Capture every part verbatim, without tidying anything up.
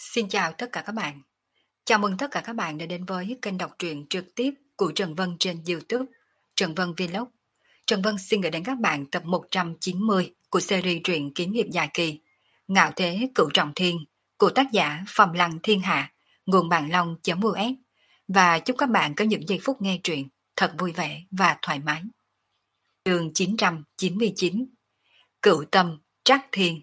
Xin chào tất cả các bạn. Chào mừng tất cả các bạn đã đến với kênh đọc truyện trực tiếp của Trần Vân trên YouTube, Trần Vân Vlog. Trần Vân xin gửi đến các bạn tập một trăm chín mươi của series truyện kiếm hiệp dài kỳ Ngạo Thế Cửu Trọng Thiên của tác giả Phàm Lăng Thiên Hạ, nguồn Bạn Long.us, và chúc các bạn có những giây phút nghe truyện thật vui vẻ và thoải mái. Chương chín trăm chín mươi chín, Cửu Tâm Trắc Thiên.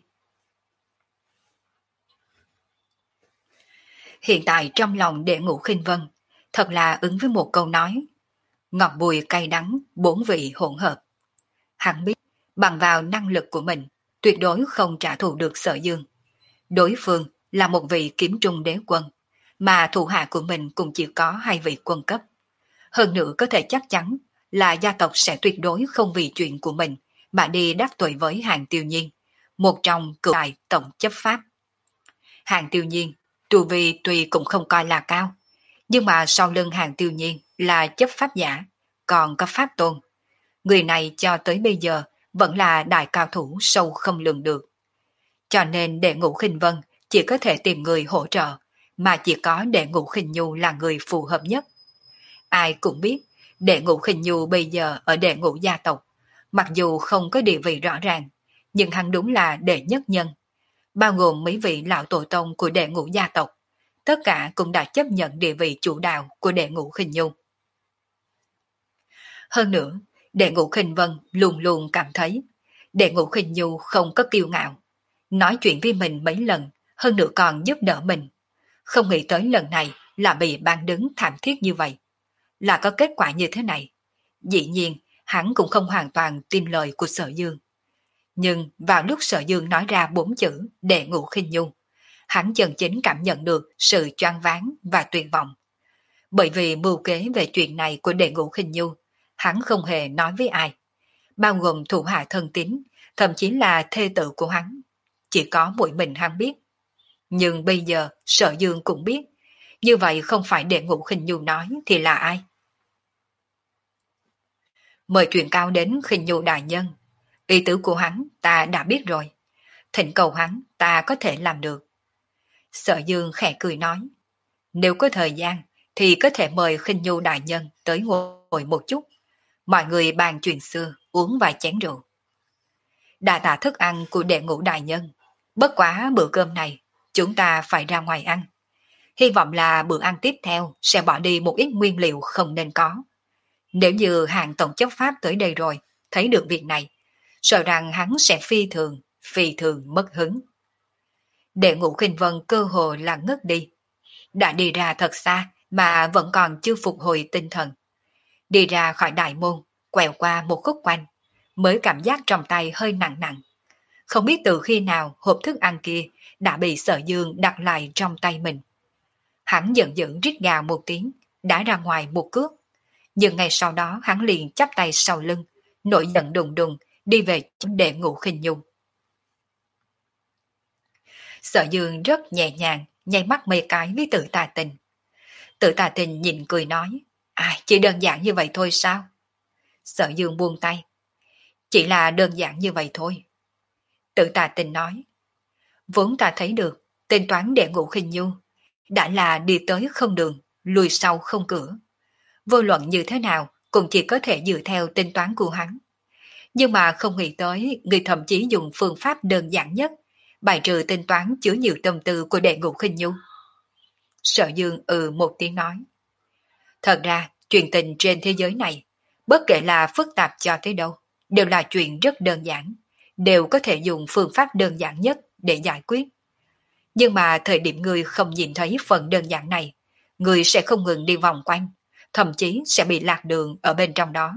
Hiện tại trong lòng Đệ Ngũ Khinh Vân thật là ứng với một câu nói: ngọt bùi cay đắng, bốn vị hỗn hợp. Hắn biết bằng vào năng lực của mình tuyệt đối không trả thù được Sở Dương. Đối phương là một vị kiếm trung đế quân, mà thủ hạ của mình cũng chỉ có hai vị quân cấp. Hơn nữa có thể chắc chắn là gia tộc sẽ tuyệt đối không vì chuyện của mình mà đi đắc tội với Hàng Tiêu Nhiên, một trong cửu đại tổng chấp pháp. Hàng Tiêu Nhiên tu vi tuy cũng không coi là cao, nhưng mà sau lưng Hàng Tiêu Nhiên là chấp pháp giả, còn có pháp tôn. Người này cho tới bây giờ vẫn là đại cao thủ sâu không lường được. Cho nên Đệ Ngũ Khinh Vân chỉ có thể tìm người hỗ trợ, mà chỉ có Đệ Ngũ Khinh Nhu là người phù hợp nhất. Ai cũng biết Đệ Ngũ Khinh Nhu bây giờ ở Đệ Ngũ gia tộc, mặc dù không có địa vị rõ ràng, nhưng hắn đúng là đệ nhất nhân. Bao gồm mấy vị lão tổ tông của Đệ Ngũ gia tộc, tất cả cũng đã chấp nhận địa vị chủ đạo của Đệ Ngũ Khinh Nhu. Hơn nữa, Đệ Ngũ Khinh Vân luôn luôn cảm thấy Đệ Ngũ Khinh Nhu không có kiêu ngạo, nói chuyện với mình mấy lần, hơn nữa còn giúp đỡ mình. Không nghĩ tới lần này là bị ban đứng thảm thiết như vậy, là có kết quả như thế này. Dĩ nhiên, hắn cũng không hoàn toàn tin lời của Sở Dương. Nhưng vào lúc Sở Dương nói ra bốn chữ Đệ Ngũ Khinh Nhu, hắn chân chính cảm nhận được sự choáng váng và tuyệt vọng. Bởi vì mưu kế về chuyện này của Đệ Ngũ Khinh Nhu, hắn không hề nói với ai, bao gồm thủ hạ thân tín, thậm chí là thê tử của hắn. Chỉ có mỗi mình hắn biết. Nhưng bây giờ Sở Dương cũng biết, như vậy không phải Đệ Ngũ Khinh Nhu nói thì là ai? Mời truyền cao đến Khinh Nhu đại nhân. Ý tứ của hắn ta đã biết rồi. Thỉnh cầu hắn ta có thể làm được. Sở Dương khẽ cười nói, nếu có thời gian thì có thể mời Khinh Nhu đại nhân tới ngồi một chút. Mọi người bàn chuyện xưa, uống vài chén rượu. Đà tạ thức ăn của Đệ Ngũ đại nhân. Bất quá bữa cơm này chúng ta phải ra ngoài ăn. Hy vọng là bữa ăn tiếp theo sẽ bỏ đi một ít nguyên liệu không nên có. Nếu như Hàng tổng chấp pháp tới đây rồi thấy được việc này, sợ rằng hắn sẽ phi thường, phi thường mất hứng. Đệ Ngũ Khinh Vân cơ hồ là ngất đi. Đã đi ra thật xa mà vẫn còn chưa phục hồi tinh thần. Đi ra khỏi đại môn, quẹo qua một khúc quanh, mới cảm giác trong tay hơi nặng nặng. Không biết từ khi nào hộp thức ăn kia đã bị Sở Dương đặt lại trong tay mình. Hắn giận dữ rít gào một tiếng, đã ra ngoài một cước. Nhưng ngay sau đó hắn liền chắp tay sau lưng, nổi giận đùng đùng đi về Đệ Ngũ Khinh Nhu. Sở Dương rất nhẹ nhàng nháy mắt mấy cái với Tự Tà Tình. Tự Tà Tình nhìn cười nói, à, chỉ đơn giản như vậy thôi sao? Sở Dương buông tay, chỉ là đơn giản như vậy thôi. Tự Tà Tình nói, vốn ta thấy được tên toán Đệ Ngũ Khinh Nhu đã là đi tới không đường, lùi sau không cửa. Vô luận như thế nào cũng chỉ có thể dựa theo tính toán của hắn. Nhưng mà không nghĩ tới người thậm chí dùng phương pháp đơn giản nhất bài trừ tính toán chứa nhiều tâm tư của Đệ Ngũ Khinh Nhu. Sở Dương ừ một tiếng nói, thật ra chuyện tình trên thế giới này, bất kể là phức tạp cho tới đâu, đều là chuyện rất đơn giản, đều có thể dùng phương pháp đơn giản nhất để giải quyết. Nhưng mà thời điểm người không nhìn thấy phần đơn giản này, người sẽ không ngừng đi vòng quanh, thậm chí sẽ bị lạc đường ở bên trong đó.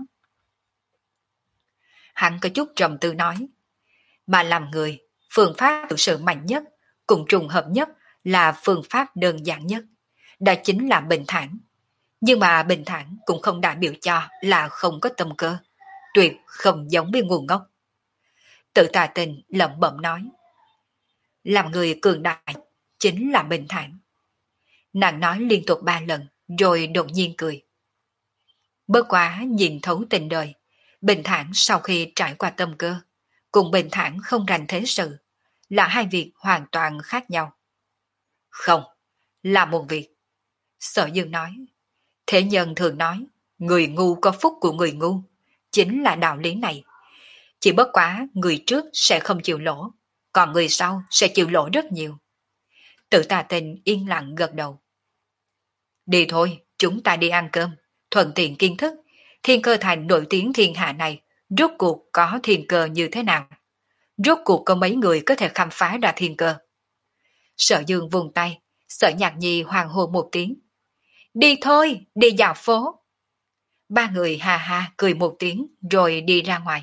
Hắn có chút trầm tư nói, mà làm người, phương pháp thực sự mạnh nhất, cùng trùng hợp nhất là phương pháp đơn giản nhất, đó chính là bình thản. Nhưng mà bình thản cũng không đại biểu cho là không có tâm cơ, tuyệt không giống với ngu ngốc. Tự Tà Tình lẩm bẩm nói, làm người cường đại chính là bình thản. Nàng nói liên tục ba lần, rồi đột nhiên cười. Bất quá nhìn thấu tình đời, bình thản sau khi trải qua tâm cơ, cùng bình thản không rành thế sự, là hai việc hoàn toàn khác nhau. Không, là một việc. Sở Dương nói. Thế nhân thường nói, người ngu có phúc của người ngu. Chính là đạo lý này. Chỉ bất quá người trước sẽ không chịu lỗ, còn người sau sẽ chịu lỗ rất nhiều. Tự Tà Tình yên lặng gật đầu. Đi thôi, chúng ta đi ăn cơm, thuận tiện kiến thức. Thiên Cơ Thành nổi tiếng thiên hạ này, rốt cuộc có thiên cơ như thế nào? Rốt cuộc có mấy người có thể khám phá ra thiên cơ? Sở Dương vùng tay, Sở Nhạc Nhi hoàng hô một tiếng. Đi thôi, đi dạo phố. Ba người ha ha cười một tiếng rồi đi ra ngoài.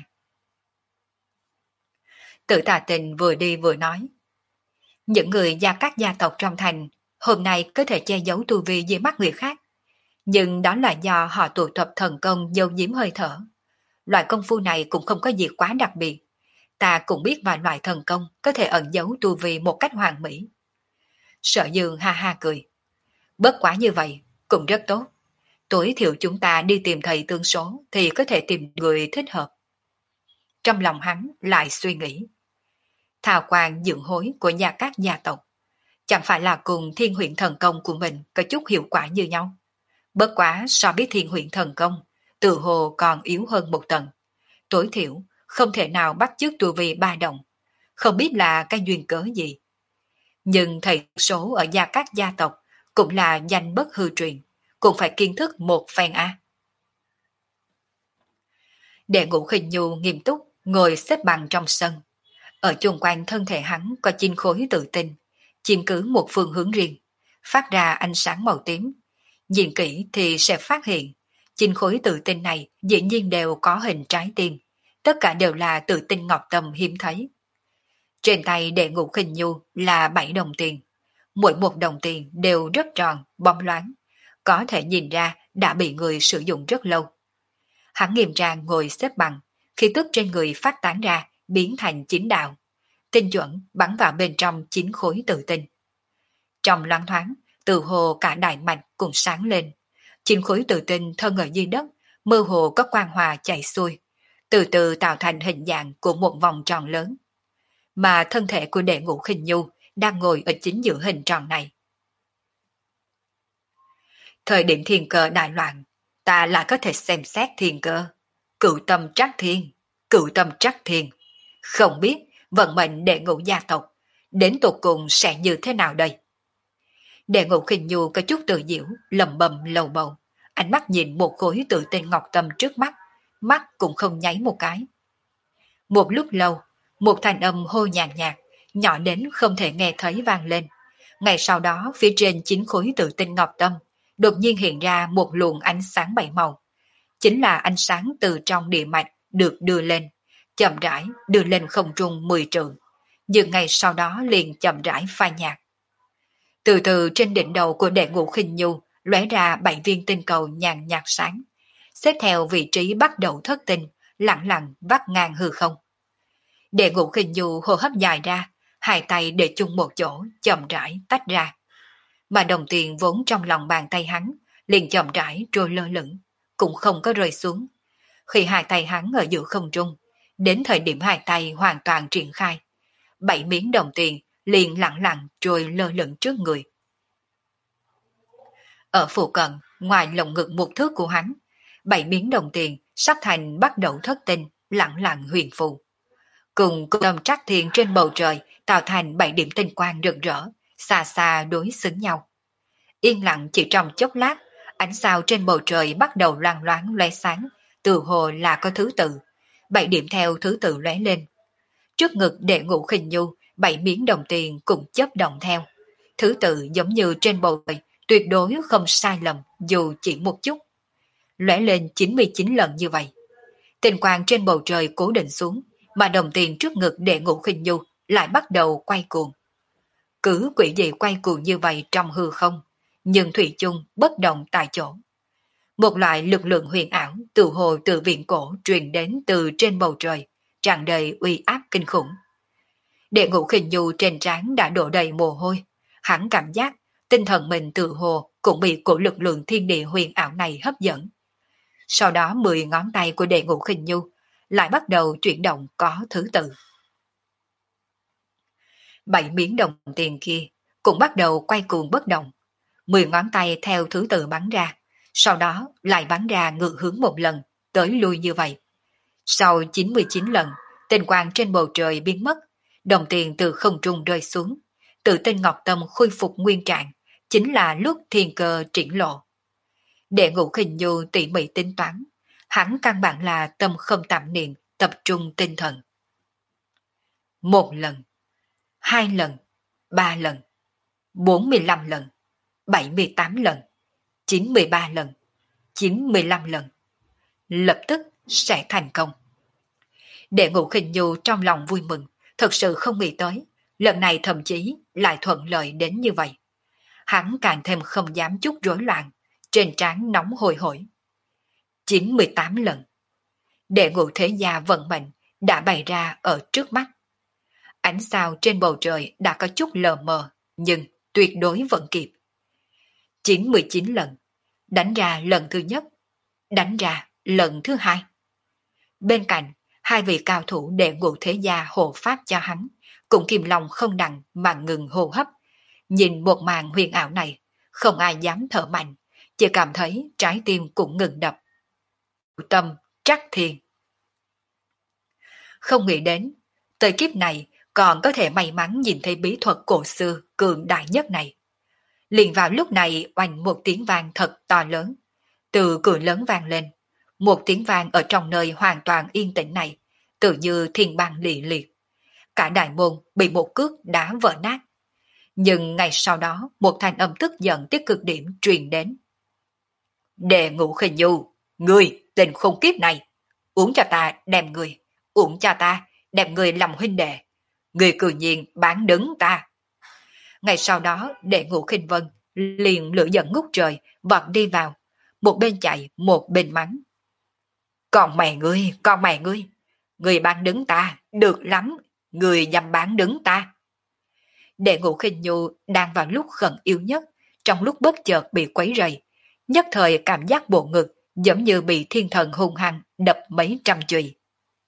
Tự Tà Tình vừa đi vừa nói. Những người gia các gia tộc trong thành hôm nay có thể che giấu tu vi dưới mắt người khác. Nhưng đó là do họ tụ tập thần công giấu giếm hơi thở. Loại công phu này cũng không có gì quá đặc biệt. Ta cũng biết vài loại thần công có thể ẩn giấu tu vi một cách hoàn mỹ. Sở Dương ha ha cười. Bất quá như vậy, cũng rất tốt. Tối thiểu chúng ta đi tìm thầy tương số thì có thể tìm người thích hợp. Trong lòng hắn lại suy nghĩ. Thảo quan dưỡng hối của nhà các gia tộc chẳng phải là cùng thiên huyện thần công của mình có chút hiệu quả như nhau. Bất quá so với thiên huyện thần công, tự hồ còn yếu hơn một tầng. Tối thiểu không thể nào bắt chước tu vi ba đồng. Không biết là cái duyên cớ gì. Nhưng thầy số ở gia các gia tộc cũng là danh bất hư truyền, cũng phải kiến thức một phen a. Đệ Ngũ Khinh Nhu nghiêm túc ngồi xếp bằng trong sân. Ở chung quanh thân thể hắn có chín khối tự tinh, chiếm cứ một phương hướng riêng, phát ra ánh sáng màu tím. Nhìn kỹ thì sẽ phát hiện, chín khối tự tinh này dĩ nhiên đều có hình trái tim, tất cả đều là tự tinh ngọc tâm hiếm thấy. Trên tay Đệ Ngũ Khinh Nhu là bảy đồng tiền, mỗi một đồng tiền đều rất tròn, bóng loáng, có thể nhìn ra đã bị người sử dụng rất lâu. Hắn nghiêm trang ngồi xếp bằng, khí tức trên người phát tán ra biến thành chín đạo, tinh chuẩn bắn vào bên trong chín khối tự tinh. Trong loáng thoáng, từ hồ cả đại mạch cũng sáng lên, chín khối tự tinh thân ở dưới đất, mơ hồ có quang hòa chảy xuôi, từ từ tạo thành hình dạng của một vòng tròn lớn. Mà thân thể của Đệ Ngũ Khinh Nhu đang ngồi ở chính giữa hình tròn này. Thời điểm thiên cơ đại loạn, ta lại có thể xem xét thiên cơ. Cửu tâm trắc thiên, cửu tâm trắc thiên. Không biết vận mệnh Đệ Ngũ gia tộc đến tột cùng sẽ như thế nào đây? Đệ Ngũ Khinh Nhu có chút tự diễu, lầm bầm lầu bầu, ánh mắt nhìn một khối tự tinh ngọc tâm trước mắt, mắt cũng không nháy một cái. Một lúc lâu, một thanh âm hô nhàn nhạt, nhỏ đến không thể nghe thấy vang lên. Ngay sau đó, phía trên chín khối tự tinh ngọc tâm, đột nhiên hiện ra một luồng ánh sáng bảy màu. Chính là ánh sáng từ trong địa mạch được đưa lên, chậm rãi đưa lên không trung mười trượng, nhưng ngay sau đó liền chậm rãi phai nhạt. Từ từ trên đỉnh đầu của Đệ Ngũ Khinh Nhu lóe ra bảy viên tinh cầu nhàn nhạt sáng, xếp theo vị trí bắt đầu thất tinh, lặng lặng vắt ngang hư không. Đệ Ngũ Khinh Nhu hô hấp dài ra, hai tay để chung một chỗ, chậm rãi tách ra. Mà đồng tiền vốn trong lòng bàn tay hắn, liền chậm rãi trôi lơ lửng, cũng không có rơi xuống. Khi hai tay hắn ở giữa không trung, đến thời điểm hai tay hoàn toàn triển khai, bảy miếng đồng tiền liền lặng lặng trôi lơ lửng trước người. Ở phụ cận, ngoài lồng ngực một thước của hắn, bảy miếng đồng tiền sắp thành bắt đầu thất tinh, lặng lặng huyền phù. Cùng cửu tâm trắc thiên trên bầu trời tạo thành bảy điểm tinh quang rực rỡ, xa xa đối xứng nhau. Yên lặng chỉ trong chốc lát, ánh sao trên bầu trời bắt đầu loang loáng lóe sáng, từ hồ là có thứ tự, bảy điểm theo thứ tự lóe lên. Trước ngực Đệ Ngũ Khinh Nhu, bảy miếng đồng tiền cũng chớp động theo. Thứ tự giống như trên bầu trời, tuyệt đối không sai lầm dù chỉ một chút. Lóe lên chín mươi chín lần như vậy. Tinh quang trên bầu trời cố định xuống, mà đồng tiền trước ngực Đệ Ngũ Khinh Nhu lại bắt đầu quay cuồng. Cứ quỷ dị quay cuồng như vậy trong hư không, nhưng thủy chung bất động tại chỗ. Một loại lực lượng huyền ảo từ hồ từ viện cổ truyền đến từ trên bầu trời, tràn đầy uy áp kinh khủng. Đệ Ngũ Khinh Nhu trên trán đã đổ đầy mồ hôi, hắn cảm giác tinh thần mình từ hồ cũng bị cổ lực lượng thiên địa huyền ảo này hấp dẫn. Sau đó mười ngón tay của Đệ Ngũ Khinh Nhu lại bắt đầu chuyển động có thứ tự. Bảy miếng đồng tiền kia cũng bắt đầu quay cuồng bất động. Mười ngón tay theo thứ tự bắn ra, sau đó lại bắn ra ngược hướng một lần, tới lui như vậy. Sau chín mươi chín lần, tinh quang trên bầu trời biến mất, đồng tiền từ không trung rơi xuống, tự tinh ngọc tâm khôi phục nguyên trạng, chính là lúc thiên cơ triển lộ. Đệ ngũ khinh nhu tỉ mỉ tính toán, hắn căn bản là tâm không tạm niệm, tập trung tinh thần. Một lần, hai lần, ba lần, bốn mươi lăm lần, bảy mươi tám lần, chín mươi ba lần, chín mươi lăm lần. Lập tức sẽ thành công. Đệ ngũ khinh nhu trong lòng vui mừng, thật sự không nghĩ tới, lần này thậm chí lại thuận lợi đến như vậy. Hắn càng thêm không dám chút rối loạn, trên trán nóng hôi hổi. chín mươi tám lần. Đệ ngũ thế gia vận mệnh đã bày ra ở trước mắt. Ánh sao trên bầu trời đã có chút lờ mờ, nhưng tuyệt đối vẫn kịp. chín mươi chín lần. Đánh ra lần thứ nhất, đánh ra lần thứ hai. Bên cạnh, hai vị cao thủ đệ ngũ thế gia hộ pháp cho hắn, cũng kìm lòng không đặng mà ngừng hô hấp. Nhìn một màn huyền ảo này, không ai dám thở mạnh, chỉ cảm thấy trái tim cũng ngừng đập. Tâm trắc thiên. Không nghĩ đến, tới kiếp này còn có thể may mắn nhìn thấy bí thuật cổ xưa cường đại nhất này. Liền vào lúc này oanh một tiếng vang thật to lớn, từ cửa lớn vang lên. Một tiếng vang ở trong nơi hoàn toàn yên tĩnh này, tự như thiên băng lì liệt. Cả đại môn bị một cước đá vỡ nát. Nhưng ngày sau đó, một thanh âm tức giận tới cực điểm truyền đến. Đệ ngũ khinh nhu, ngươi tình khôn kiếp này, uống cho ta đem người, uống cho ta đem người làm huynh đệ. Người cư nhiên bán đứng ta. Ngày sau đó, đệ ngũ khinh vân liền lửa giận ngút trời, vọt đi vào, một bên chạy, một bên mắng. Còn mẹ ngươi, còn mẹ ngươi, ngươi bán đứng ta, được lắm, ngươi dám bán đứng ta. Đệ ngũ khinh nhu đang vào lúc khẩn yếu nhất, trong lúc bất chợt bị quấy rầy, nhất thời cảm giác bộ ngực giống như bị thiên thần hung hăng đập mấy trăm chùy.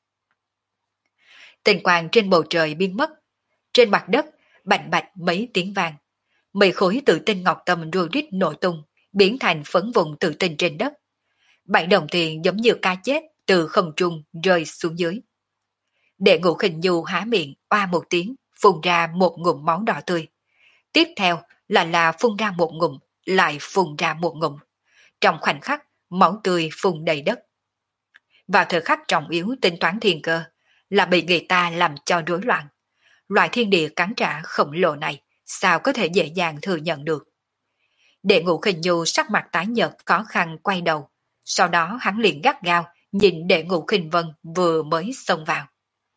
Tình quang trên bầu trời biến mất, trên mặt đất bạch bạch mấy tiếng vang, mấy khối tự tinh ngọc tâm rùa rít nổ tung, biến thành phấn vụn tự tinh trên đất. Bảy đồng tiền giống như cá chết từ không trung rơi xuống dưới. Đệ ngũ khinh nhu há miệng oa một tiếng, phun ra một ngụm máu đỏ tươi. Tiếp theo là là phun ra một ngụm, lại phun ra một ngụm. Trong khoảnh khắc, máu tươi phun đầy đất. Vào thời khắc trọng yếu tính toán thiên cơ, là bị người ta làm cho rối loạn. Loại thiên địa cắn trả khổng lồ này, sao có thể dễ dàng thừa nhận được. Đệ ngũ khinh nhu sắc mặt tái nhợt khó khăn quay đầu. Sau đó hắn liền gắt gao, nhìn đệ ngũ khinh vân vừa mới xông vào.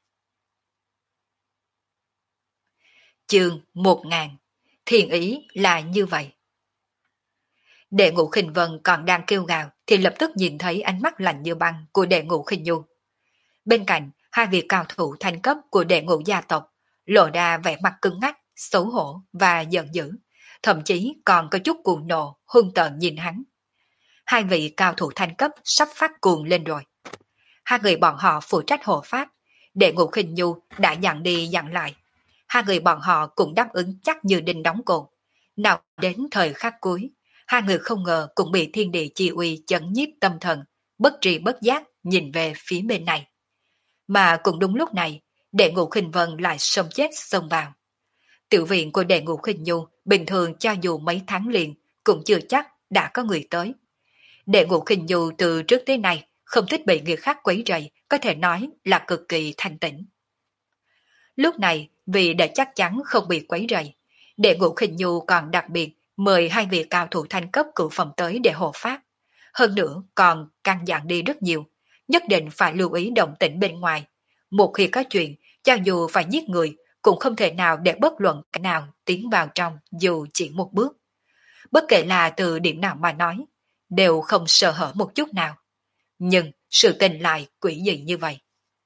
Chương một ngàn. Thiền ý là như vậy. Đệ ngũ khinh vân còn đang kêu gào thì lập tức nhìn thấy ánh mắt lạnh như băng của đệ ngũ khinh nhu. Bên cạnh, hai vị cao thủ thanh cấp của đệ ngũ gia tộc lộ ra vẻ mặt cứng ngắc, xấu hổ và giận dữ, thậm chí còn có chút cuồng nộ, hung tợn nhìn hắn. Hai vị cao thủ thanh cấp sắp phát cuồng lên rồi. Hai người bọn họ phụ trách hộ pháp, đệ ngũ khinh nhu đã dặn đi dặn lại. Hai người bọn họ cũng đáp ứng chắc như đinh đóng cột. Nào đến thời khắc cuối, hai người không ngờ cũng bị thiên địa chi uy chấn nhiếp tâm thần, bất tri bất giác nhìn về phía bên này. Mà cũng đúng lúc này, đệ ngũ khinh vân lại xông chết xông vào. Tiểu viện của đệ ngũ khinh nhu bình thường cho dù mấy tháng liền cũng chưa chắc đã có người tới. Đệ ngũ khinh nhu từ trước tới nay không thích bị người khác quấy rầy, có thể nói là cực kỳ thanh tĩnh. Lúc này, vì để chắc chắn không bị quấy rầy, đệ ngũ khinh nhu còn đặc biệt mời hai vị cao thủ thanh cấp cửu phẩm tới để hộ pháp. Hơn nữa còn căn dặn đi rất nhiều, nhất định phải lưu ý động tĩnh bên ngoài. Một khi có chuyện, cho dù phải giết người, cũng không thể nào để bất luận kẻ nào tiến vào trong dù chỉ một bước. Bất kể là từ điểm nào mà nói, đều không sơ hở một chút nào. Nhưng sự tình lại quỷ dị như vậy.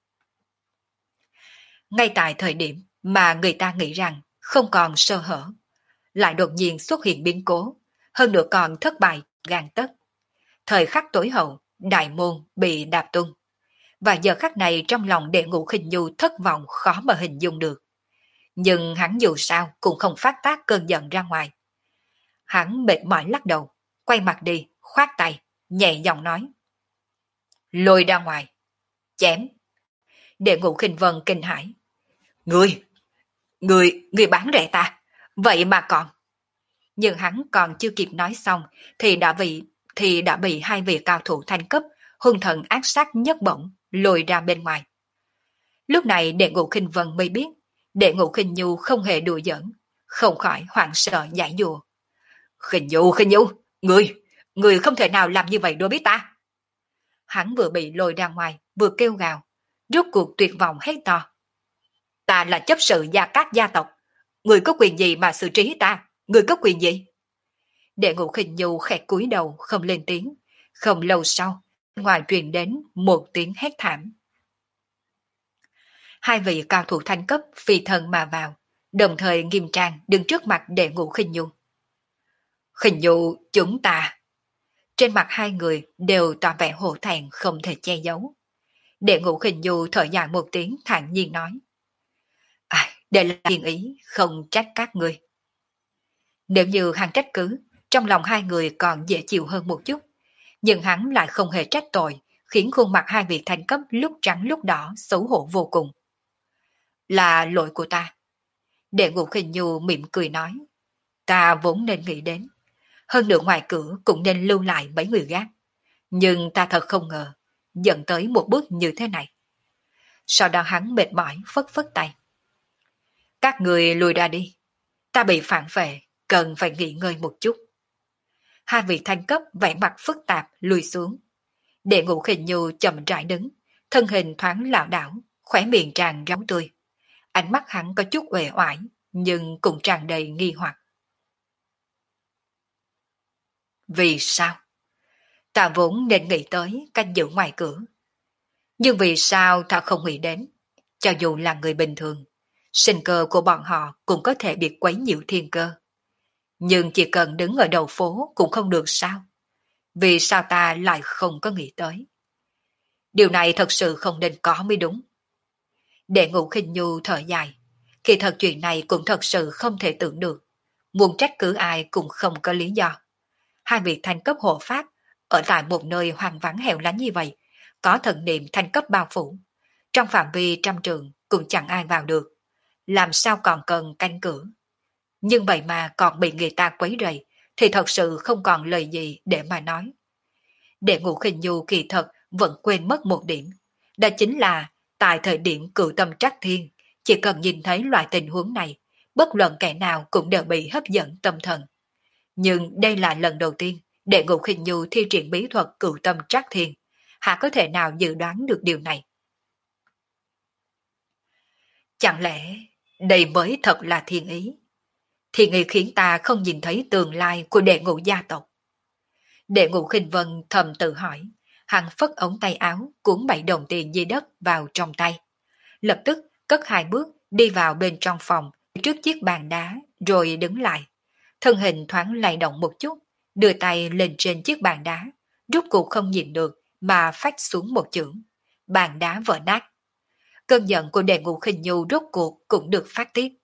Ngay tại thời điểm mà người ta nghĩ rằng không còn sơ hở, lại đột nhiên xuất hiện biến cố, hơn nữa còn thất bại gan tất. Thời khắc tối hậu, đại môn bị đạp tung. Và giờ khắc này trong lòng đệ ngũ khinh nhu thất vọng khó mà hình dung được. Nhưng hắn dù sao cũng không phát tác cơn giận ra ngoài. Hắn mệt mỏi lắc đầu, quay mặt đi, khoát tay, nhẹ giọng nói. Lôi ra ngoài, chém. Đệ Ngũ Khinh Vân kinh hãi. Ngươi, ngươi, ngươi bán rẻ ta, vậy mà còn. Nhưng hắn còn chưa kịp nói xong thì đã bị thì đã bị hai vị cao thủ thanh cấp hung thần ác sát nhất bổng lôi ra bên ngoài. Lúc này Đệ Ngũ Khinh Vân mới biết Đệ Ngũ Khinh Nhu không hề đùa giỡn, không khỏi hoảng sợ giải dùa. Khinh Nhu, Khinh Nhu, ngươi, ngươi không thể nào làm như vậy đối với ta. Hắn vừa bị lôi ra ngoài, vừa kêu gào, rốt cuộc tuyệt vọng hét to. Ta là chấp sự gia các gia tộc, ngươi có quyền gì mà xử trí ta, ngươi có quyền gì? Đệ Ngũ Khinh Nhu khẽ cúi đầu không lên tiếng, không lâu sau, ngoài truyền đến một tiếng hét thảm. Hai vị cao thủ thanh cấp phi thân mà vào, đồng thời nghiêm trang đứng trước mặt Đệ Ngũ Khinh Nhu. Khinh Nhu, chúng ta. Trên mặt hai người đều tỏ vẻ hổ thẹn không thể che giấu. Đệ Ngũ Khinh Nhu thở dài một tiếng thản nhiên nói. À, đây là thiên ý, không trách các ngươi. Nếu như hắn trách cứ, trong lòng hai người còn dễ chịu hơn một chút, nhưng hắn lại không hề trách tội, khiến khuôn mặt hai vị thanh cấp lúc trắng lúc đỏ xấu hổ vô cùng. Là lỗi của ta. Đệ Ngũ Khinh Nhu mỉm cười nói. Ta vốn nên nghĩ đến. Hơn nữa ngoài cửa cũng nên lưu lại mấy người gác. Nhưng ta thật không ngờ, dẫn tới một bước như thế này. Sau đó hắn mệt mỏi phất phất tay. Các người lùi ra đi. Ta bị phản vệ, cần phải nghỉ ngơi một chút. Hai vị thanh cấp vẻ mặt phức tạp lùi xuống. Đệ Ngũ Khinh Nhu chậm rãi đứng, thân hình thoáng lảo đảo, khóe miệng tràn máu tươi. Ánh mắt hắn có chút uể oải, nhưng cũng tràn đầy nghi hoặc. Vì sao? Ta vốn nên nghĩ tới canh giữ ngoài cửa. Nhưng vì sao ta không nghĩ đến? Cho dù là người bình thường, sinh cơ của bọn họ cũng có thể bị quấy nhiễu thiên cơ. Nhưng chỉ cần đứng ở đầu phố cũng không được sao? Vì sao ta lại không có nghĩ tới? Điều này thật sự không nên có mới đúng. Đệ Ngũ Khinh Nhu thở dài. Khi thật chuyện này cũng thật sự không thể tưởng được. Muốn trách cứ ai cũng không có lý do. Hai vị thanh cấp hộ pháp ở tại một nơi hoang vắng hẻo lánh như vậy, có thần niệm thanh cấp bao phủ. Trong phạm vi trăm trường cũng chẳng ai vào được. Làm sao còn cần canh cửa? Nhưng vậy mà còn bị người ta quấy rầy, thì thật sự không còn lời gì để mà nói. Đệ Ngũ Khinh Nhu kỳ thật vẫn quên mất một điểm. Đó chính là tại thời điểm cửu tâm trắc thiên, chỉ cần nhìn thấy loại tình huống này, bất luận kẻ nào cũng đều bị hấp dẫn tâm thần. Nhưng đây là lần đầu tiên Đệ Ngũ Khinh Nhu thi triển bí thuật cửu tâm trắc thiên, hạ có thể nào dự đoán được điều này? Chẳng lẽ đây mới thật là thiên ý? Thiên ý khiến ta không nhìn thấy tương lai của Đệ Ngũ gia tộc. Đệ Ngũ Khinh Vân thầm tự hỏi, hắn phất ống tay áo cuốn bảy đồng tiền dưới đất vào trong tay. Lập tức cất hai bước đi vào bên trong phòng trước chiếc bàn đá rồi đứng lại. Thân hình thoáng lay động một chút, đưa tay lên trên chiếc bàn đá, rút cuộc không nhìn được mà phách xuống một chưởng. Bàn đá vỡ nát. Cơn giận của Đệ Ngũ Khinh Nhu rốt cuộc cũng được phát tiết.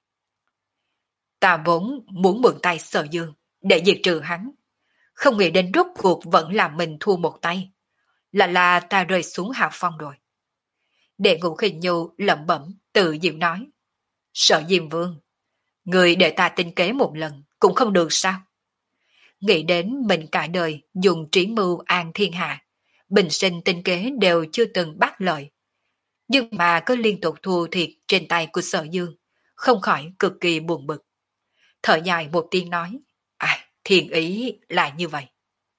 Ta vốn muốn mượn tay Sở Dương để diệt trừ hắn. Không nghĩ đến rốt cuộc vẫn làm mình thua một tay. Là là ta rơi xuống hạ phong rồi. Đệ Ngũ Khinh Nhu lẩm bẩm tự diệu nói. Sở Diêm Vương, người để ta tinh kế một lần cũng không được sao? Nghĩ đến mình cả đời dùng trí mưu an thiên hạ, bình sinh tinh kế đều chưa từng bắt lợi. Nhưng mà cứ liên tục thua thiệt trên tay của Sở Dương, không khỏi cực kỳ buồn bực. Thở dài một tiếng nói, à, thiên ý là như vậy.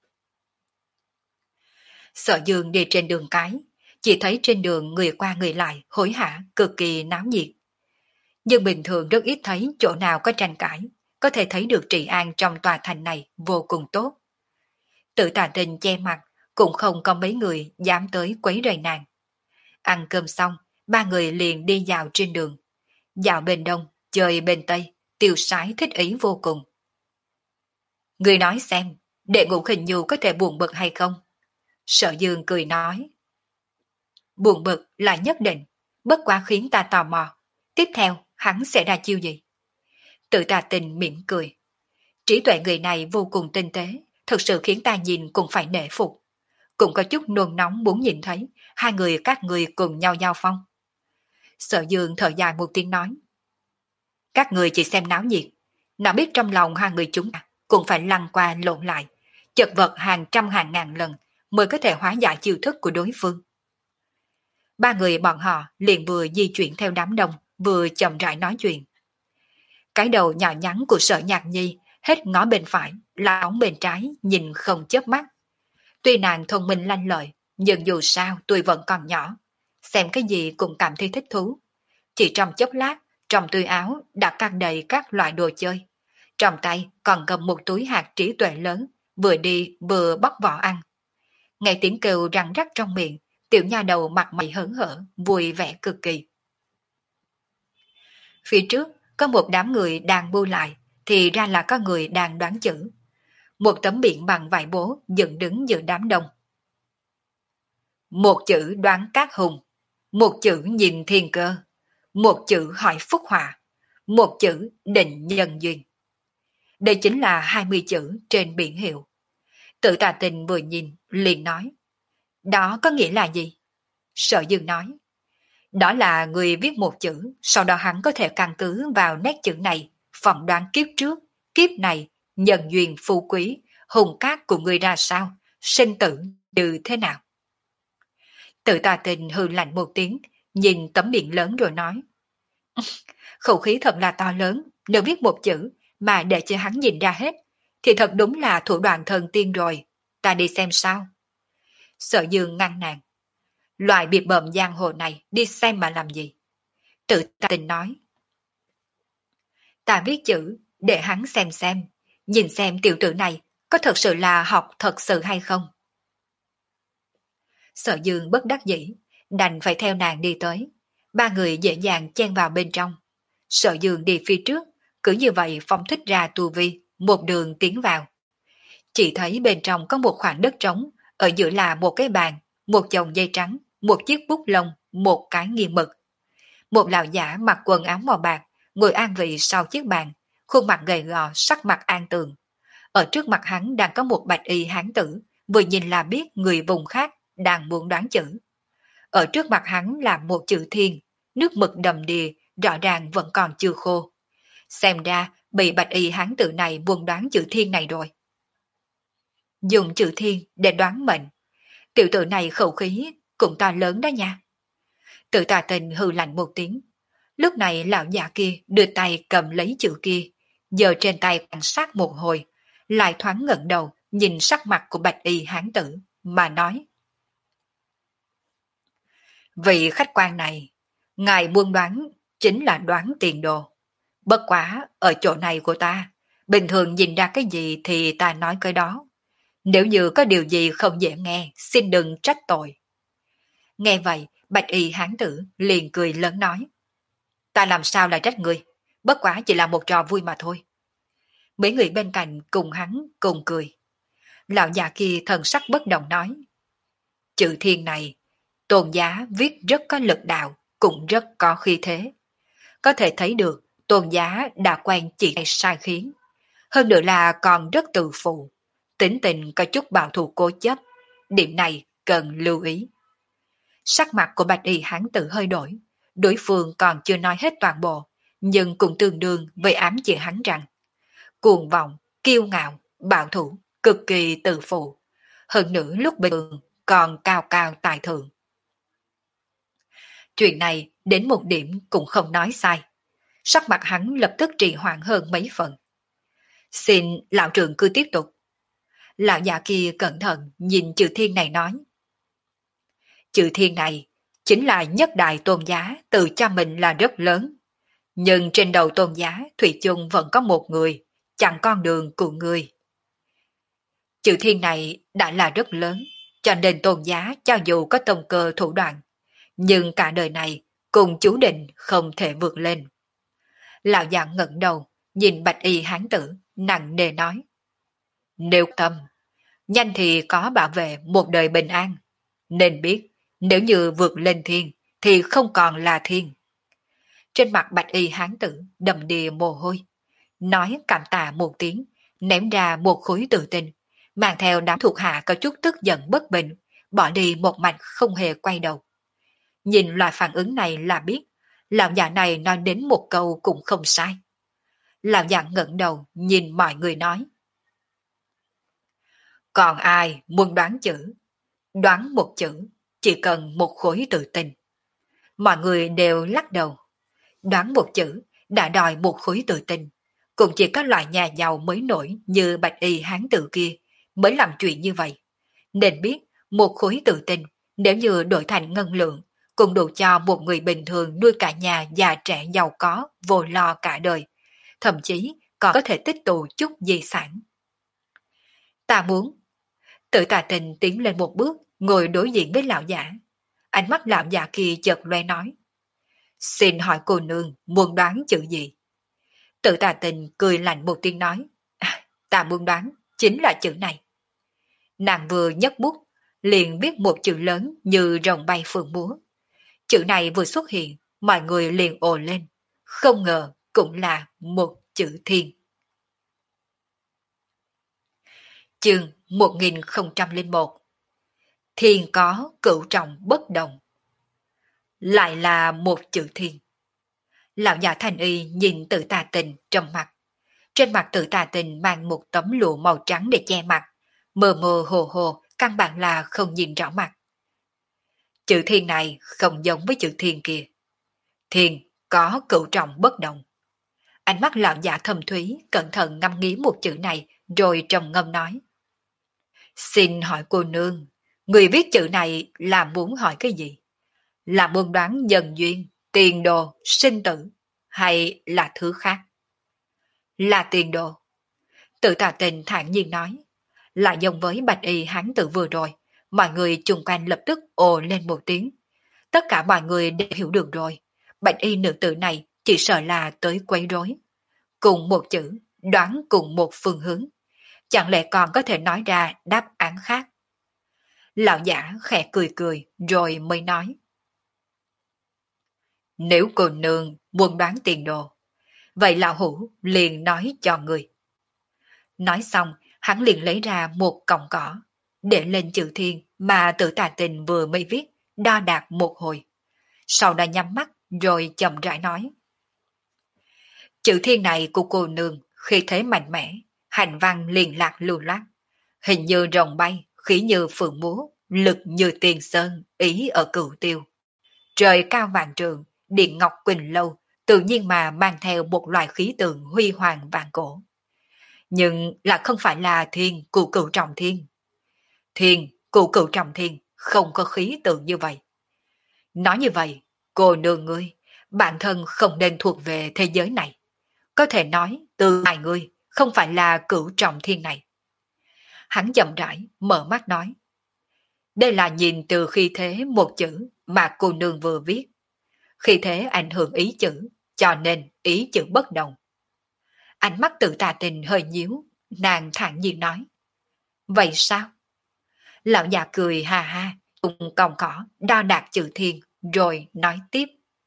Sở Dương đi trên đường cái, chỉ thấy trên đường người qua người lại hối hả cực kỳ náo nhiệt. Nhưng bình thường rất ít thấy chỗ nào có tranh cãi, có thể thấy được trị an trong tòa thành này vô cùng tốt. Tự Tà Tình che mặt, cũng không có mấy người dám tới quấy rầy nàng. Ăn cơm xong, ba người liền đi dạo trên đường. Dạo bên đông, chơi bên tây, tiêu sái thích ý vô cùng. Người nói xem, Đệ Ngũ Khinh Nhu có thể buồn bực hay không? Sở Dương cười nói. Buồn bực là nhất định, bất quá khiến ta tò mò. Tiếp theo, hắn sẽ ra chiêu gì? Tự Tà Tình mỉm cười. Trí tuệ người này vô cùng tinh tế, thực sự khiến ta nhìn cũng phải nể phục. Cũng có chút nôn nóng muốn nhìn thấy hai người các người cùng nhau giao phong. Sở Dương thở dài một tiếng nói. Các người chỉ xem náo nhiệt, nào biết trong lòng hai người chúng ta cũng phải lăn qua lộn lại, chật vật hàng trăm hàng ngàn lần mới có thể hóa giải chiêu thức của đối phương. Ba người bọn họ liền vừa di chuyển theo đám đông, vừa chậm rãi nói chuyện. Cái đầu nhỏ nhắn của Sở Nhạc Nhi hết ngó bên phải, lóng bên trái, nhìn không chớp mắt. Tuy nàng thông minh lanh lợi, nhưng dù sao tôi vẫn còn nhỏ, xem cái gì cũng cảm thấy thích thú. Chỉ trong chốc lát, trong túi áo đã căng đầy các loại đồ chơi. Trong tay còn cầm một túi hạt trí tuệ lớn, vừa đi vừa bóc vỏ ăn. Nghe tiếng kêu răng rắc trong miệng, tiểu nha đầu mặt mày hớn hở, vui vẻ cực kỳ. Phía trước có một đám người đang bu lại, thì ra là có người đang đoán chữ. Một tấm biển bằng vải bố dựng đứng giữa đám đông. Một chữ đoán cát hùng, một chữ nhìn thiên cơ, một chữ hỏi phúc họa, một chữ định nhân duyên. Đây chính là hai mươi chữ trên biển hiệu. Tự Tà Tình vừa nhìn, liền nói. Đó có nghĩa là gì? Sở Dương nói. Đó là người viết một chữ, sau đó hắn có thể căn cứ vào nét chữ này, phỏng đoán kiếp trước, kiếp này, nhân duyên phú quý, hùng cát của người ra sao, sinh tử như thế nào. Tự Tà Tình hừ lạnh một tiếng, nhìn tấm biển lớn rồi nói. Khẩu khí thật là to lớn, nếu viết một chữ mà để cho hắn nhìn ra hết, thì thật đúng là thủ đoạn thần tiên rồi, ta đi xem sao. Sở Dương ngăn nàng. Loại biệt bợm giang hồ này đi xem mà làm gì? Tự Tà Tình nói. Ta viết chữ để hắn xem xem, nhìn xem tiểu tử này có thật sự là học thật sự hay không. Sở Dương bất đắc dĩ, đành phải theo nàng đi tới. Ba người dễ dàng chen vào bên trong. Sở Dương đi phía trước, cứ như vậy phóng thích ra tu vi, một đường tiến vào. Chỉ thấy bên trong có một khoảng đất trống, ở giữa là một cái bàn, một chồng dây trắng, một chiếc bút lông, một cái nghiêng mực. Một lão giả mặc quần áo màu bạc, ngồi an vị sau chiếc bàn, khuôn mặt gầy gò, sắc mặt an tường. Ở trước mặt hắn đang có một bạch y hán tử, vừa nhìn là biết người vùng khác đang muốn đoán chữ. Ở trước mặt hắn là một chữ thiên, nước mực đầm đìa, rõ ràng vẫn còn chưa khô. Xem ra bị bạch y hán tử này buôn đoán chữ thiên này rồi. Dùng chữ thiên để đoán mệnh. Tiểu tử này khẩu khí cũng to lớn đó nha. Tự Tà Tình hừ lạnh một tiếng. Lúc này lão già kia đưa tay cầm lấy chữ kia, giờ trên tay quan sát một hồi, lại thoáng ngẩng đầu nhìn sắc mặt của bạch y hán tử, mà nói. Vị khách quan này, ngài buôn đoán chính là đoán tiền đồ. Bất quá ở chỗ này của ta, bình thường nhìn ra cái gì thì ta nói cái đó. Nếu như có điều gì không dễ nghe, xin đừng trách tội. Nghe vậy, bạch y hán tử liền cười lớn nói. Ta làm sao lại trách người, bất quá chỉ là một trò vui mà thôi. Mấy người bên cạnh cùng hắn cùng cười. Lão già kia thần sắc bất động nói. Chữ thiên này, Tôn giá viết rất có lực đạo, cũng rất có khí thế. Có thể thấy được Tôn giá đã quen chỉ hay sai khiến. Hơn nữa là còn rất tự phụ, tính tình có chút bảo thủ cố chấp. Điểm này cần lưu ý. Sắc mặt của bạch y hán tử hơi đổi. Đối phương còn chưa nói hết toàn bộ, nhưng cũng tương đương với ám chỉ hắn rằng cuồng vọng, kiêu ngạo, bảo thủ, cực kỳ tự phụ. Hơn nữa lúc bình thường còn cao cao tài thượng. Chuyện này đến một điểm cũng không nói sai. Sắc mặt hắn lập tức trì hoãn hơn mấy phần. Xin lão trưởng cứ tiếp tục. Lão già kia cẩn thận nhìn chữ thiên này nói. Chữ thiên này chính là nhất đại tôn giá tự cho mình là rất lớn. Nhưng trên đầu tôn giá thủy chung vẫn có một người, chặn con đường của người. Chữ thiên này đã là rất lớn, cho nên tôn giá cho dù có tông cơ thủ đoạn, nhưng cả đời này cùng chú định không thể vượt lên. Lão già ngẩng đầu, nhìn bạch y hán tử, nặng nề nói. Nếu tâm, nhanh thì có bảo vệ một đời bình an. Nên biết, nếu như vượt lên thiên, thì không còn là thiên. Trên mặt bạch y hán tử đầm đìa mồ hôi, nói cảm tạ một tiếng, ném ra một khối tự tinh, mang theo đám thuộc hạ có chút tức giận bất bình, bỏ đi một mạch không hề quay đầu. Nhìn loại phản ứng này là biết, lão già này nói đến một câu cũng không sai. Lão già ngẩng đầu nhìn mọi người nói. Còn ai muốn đoán chữ? Đoán một chữ, chỉ cần một khối tự tin. Mọi người đều lắc đầu. Đoán một chữ, đã đòi một khối tự tin. Cũng chỉ có loại nhà giàu mới nổi như bạch y hán tử kia mới làm chuyện như vậy. Nên biết một khối tự tin nếu như đổi thành ngân lượng cũng đủ cho một người bình thường nuôi cả nhà già trẻ giàu có vô lo cả đời. Thậm chí còn có thể tích tụ chút di sản. Ta muốn. Tự Tà Tình tiến lên một bước, ngồi đối diện với lão giả. Ánh mắt lão giả kia chợt loe nói. Xin hỏi cô nương muốn đoán chữ gì? Tự Tà Tình cười lạnh một tiếng nói. À, ta muốn đoán chính là chữ này. Nàng vừa nhấc bút, liền viết một chữ lớn như rồng bay phượng múa. Chữ này vừa xuất hiện, mọi người liền ồ lên. Không ngờ cũng là một chữ thiên. Chương một nghìn không trăm lẻ một. Thiên có cửu trọng bất đồng. Lại là một chữ thiên. Lão già Thành Y nhìn Tự Tà Tình trầm mặt. Trên mặt Tự Tà Tình mang một tấm lụa màu trắng để che mặt. Mơ mơ hồ hồ, căn bản là không nhìn rõ mặt. Chữ thiên này không giống với chữ thiên kia. Thiên có cửu trọng bất đồng. Ánh mắt lão già thâm thúy cẩn thận ngâm nghĩ một chữ này rồi trầm ngâm nói. Xin hỏi cô nương, người viết chữ này là muốn hỏi cái gì? Là muốn đoán nhân duyên, tiền đồ, sinh tử, hay là thứ khác? Là tiền đồ. Tự Tà Tình thản nhiên nói. Lại giống với bạch y hán tử vừa rồi, mọi người chung quanh lập tức ồ lên một tiếng. Tất cả mọi người đều hiểu được rồi. Bạch y nữ tử này chỉ sợ là tới quấy rối. Cùng một chữ, đoán cùng một phương hướng. Chẳng lẽ còn có thể nói ra đáp án khác? Lão giả khẽ cười cười rồi mới nói. Nếu cô nương muốn đoán tiền đồ, vậy lão hủ liền nói cho người. Nói xong, hắn liền lấy ra một cọng cỏ, để lên chữ thiên mà Tự Tà Tình vừa mới viết, đo đạc một hồi. Sau đó nhắm mắt rồi chậm rãi nói. Chữ thiên này của cô nương khi thế mạnh mẽ, hành văn liền lạc lưu loát, hình như rồng bay, khí như phượng múa, lực như tiền sơn, ý ở cửu tiêu. Trời cao vạn trường, điện ngọc quỳnh lâu, tự nhiên mà mang theo một loại khí tượng huy hoàng vạn cổ. Nhưng là không phải là thiên cụ cửu trọng thiên. Thiên cụ cửu trọng thiên không có khí tượng như vậy. Nói như vậy, cô nương ngươi, bản thân không nên thuộc về thế giới này. Có thể nói từ hai người không phải là cửu trọng thiên này. Hắn chậm rãi mở mắt nói. Đây là nhìn từ khi thế một chữ mà cô nương vừa viết. Khi thế ảnh hưởng ý chữ, cho nên ý chữ bất đồng. Ánh mắt Tự Tà Tình hơi nhíu, nàng thản nhiên nói. Vậy sao? Lão già cười ha ha, cùng còng cỏ, đo đạc chữ thiên, rồi nói tiếp.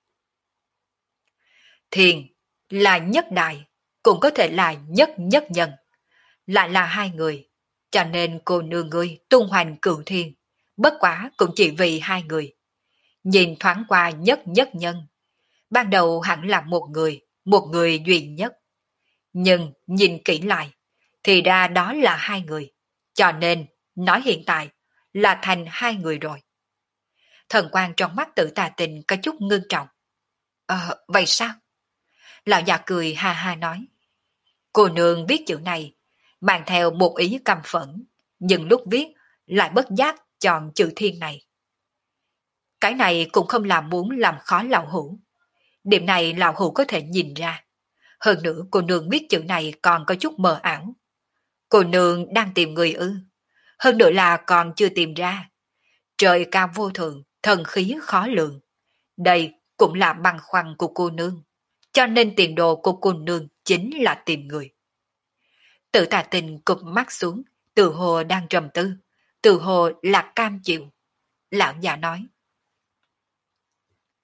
Thiên là nhất đại, cũng có thể là nhất nhất nhân. Lại là hai người, cho nên cô nương ngươi tung hoành cửu thiên, bất quá cũng chỉ vì hai người. Nhìn thoáng qua nhất nhất nhân, ban đầu hẳn là một người, một người duy nhất. Nhưng nhìn kỹ lại, thì ra đó là hai người, cho nên nói hiện tại là thành hai người rồi. Thần quang trong mắt Tự Tà Tình có chút ngưng trọng. Ờ, vậy sao? Lão già cười ha ha nói. Cô nương viết chữ này, mang theo một ý căm phẫn, nhưng lúc viết lại bất giác chọn chữ thiên này. Cái này cũng không làm muốn làm khó lão hủ. Điểm này lão hủ có thể nhìn ra. Hơn nữa cô nương viết chữ này còn có chút mờ ảo. Cô nương đang tìm người ư. Hơn nữa là còn chưa tìm ra. Trời cao vô thượng, thần khí khó lường. Đây cũng là băn khoăn của cô nương. Cho nên tiền đồ của cô nương chính là tìm người. Tự Tà Tình cụp mắt xuống, tự hồ đang trầm tư, tự hồ là cam chịu. Lão già nói.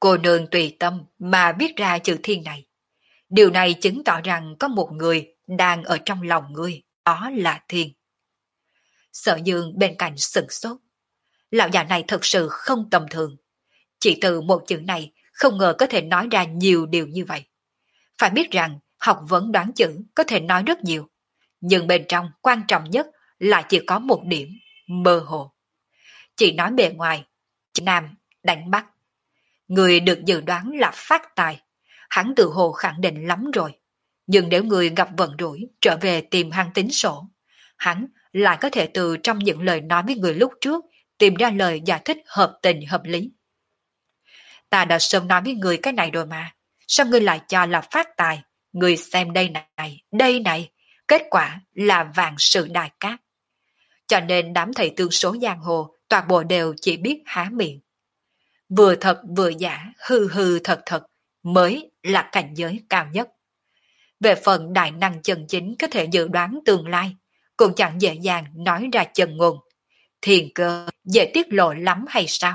Cô nương tùy tâm mà viết ra chữ thiên này. Điều này chứng tỏ rằng có một người đang ở trong lòng ngươi, đó là thiên. Sở Dương bên cạnh sửng sốt. Lão già này thật sự không tầm thường. Chỉ từ một chữ này không ngờ có thể nói ra nhiều điều như vậy. Phải biết rằng học vấn đoán chữ có thể nói rất nhiều. Nhưng bên trong quan trọng nhất là chỉ có một điểm, mơ hồ. Chỉ nói bề ngoài, Nam đánh Bắc. Người được dự đoán là phát tài. Hắn tự hồ khẳng định lắm rồi. Nhưng nếu người gặp vận rủi trở về tìm hắn tính sổ, hắn lại có thể từ trong những lời nói với người lúc trước tìm ra lời giải thích hợp tình hợp lý. Ta đã sớm nói với người cái này rồi mà. Sao ngươi lại cho là phát tài? Người xem đây này, đây này. Kết quả là vạn sự đại cát. Cho nên đám thầy tương số giang hồ toàn bộ đều chỉ biết há miệng. Vừa thật vừa giả, hư hư thật thật mới là cảnh giới cao nhất. Về phần đại năng chân chính có thể dự đoán tương lai, cũng chẳng dễ dàng nói ra chân ngôn. Thiền cơ dễ tiết lộ lắm hay sao?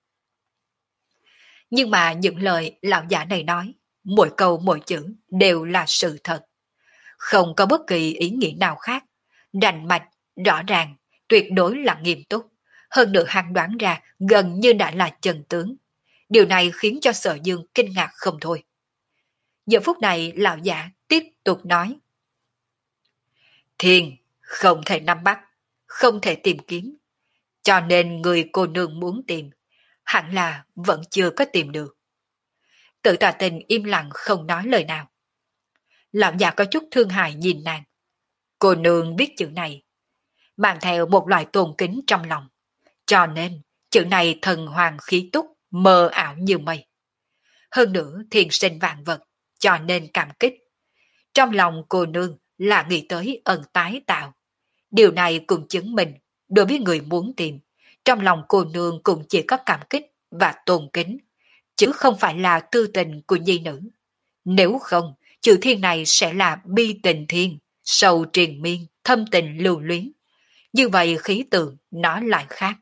Nhưng mà những lời lão giả này nói, mỗi câu mỗi chữ đều là sự thật. Không có bất kỳ ý nghĩa nào khác. Rành mạch, rõ ràng, tuyệt đối là nghiêm túc. Hơn nữa hắn đoán ra gần như đã là chân tướng. Điều này khiến cho Sở Dương kinh ngạc không thôi. Giờ phút này lão giả tiếp tục nói. Thiên không thể nắm bắt, không thể tìm kiếm. Cho nên người cô nương muốn tìm, hẳn là vẫn chưa có tìm được. Tự Tà Tình im lặng không nói lời nào. Lão già có chút thương hại nhìn nàng. Cô nương biết chữ này, mang theo một loại tôn kính trong lòng. Cho nên chữ này thần hoàng khí túc, mờ ảo như mây. Hơn nữa thiên sinh vạn vật, cho nên cảm kích. Trong lòng cô nương là nghĩ tới ẩn tái tạo. Điều này cũng chứng minh, đối với người muốn tìm, trong lòng cô nương cũng chỉ có cảm kích và tôn kính, chứ không phải là tư tình của nhi nữ. Nếu không, chữ thiên này sẽ là bi tình thiên, sầu triền miên, thâm tình lưu luyến. Như vậy khí tượng nó lại khác.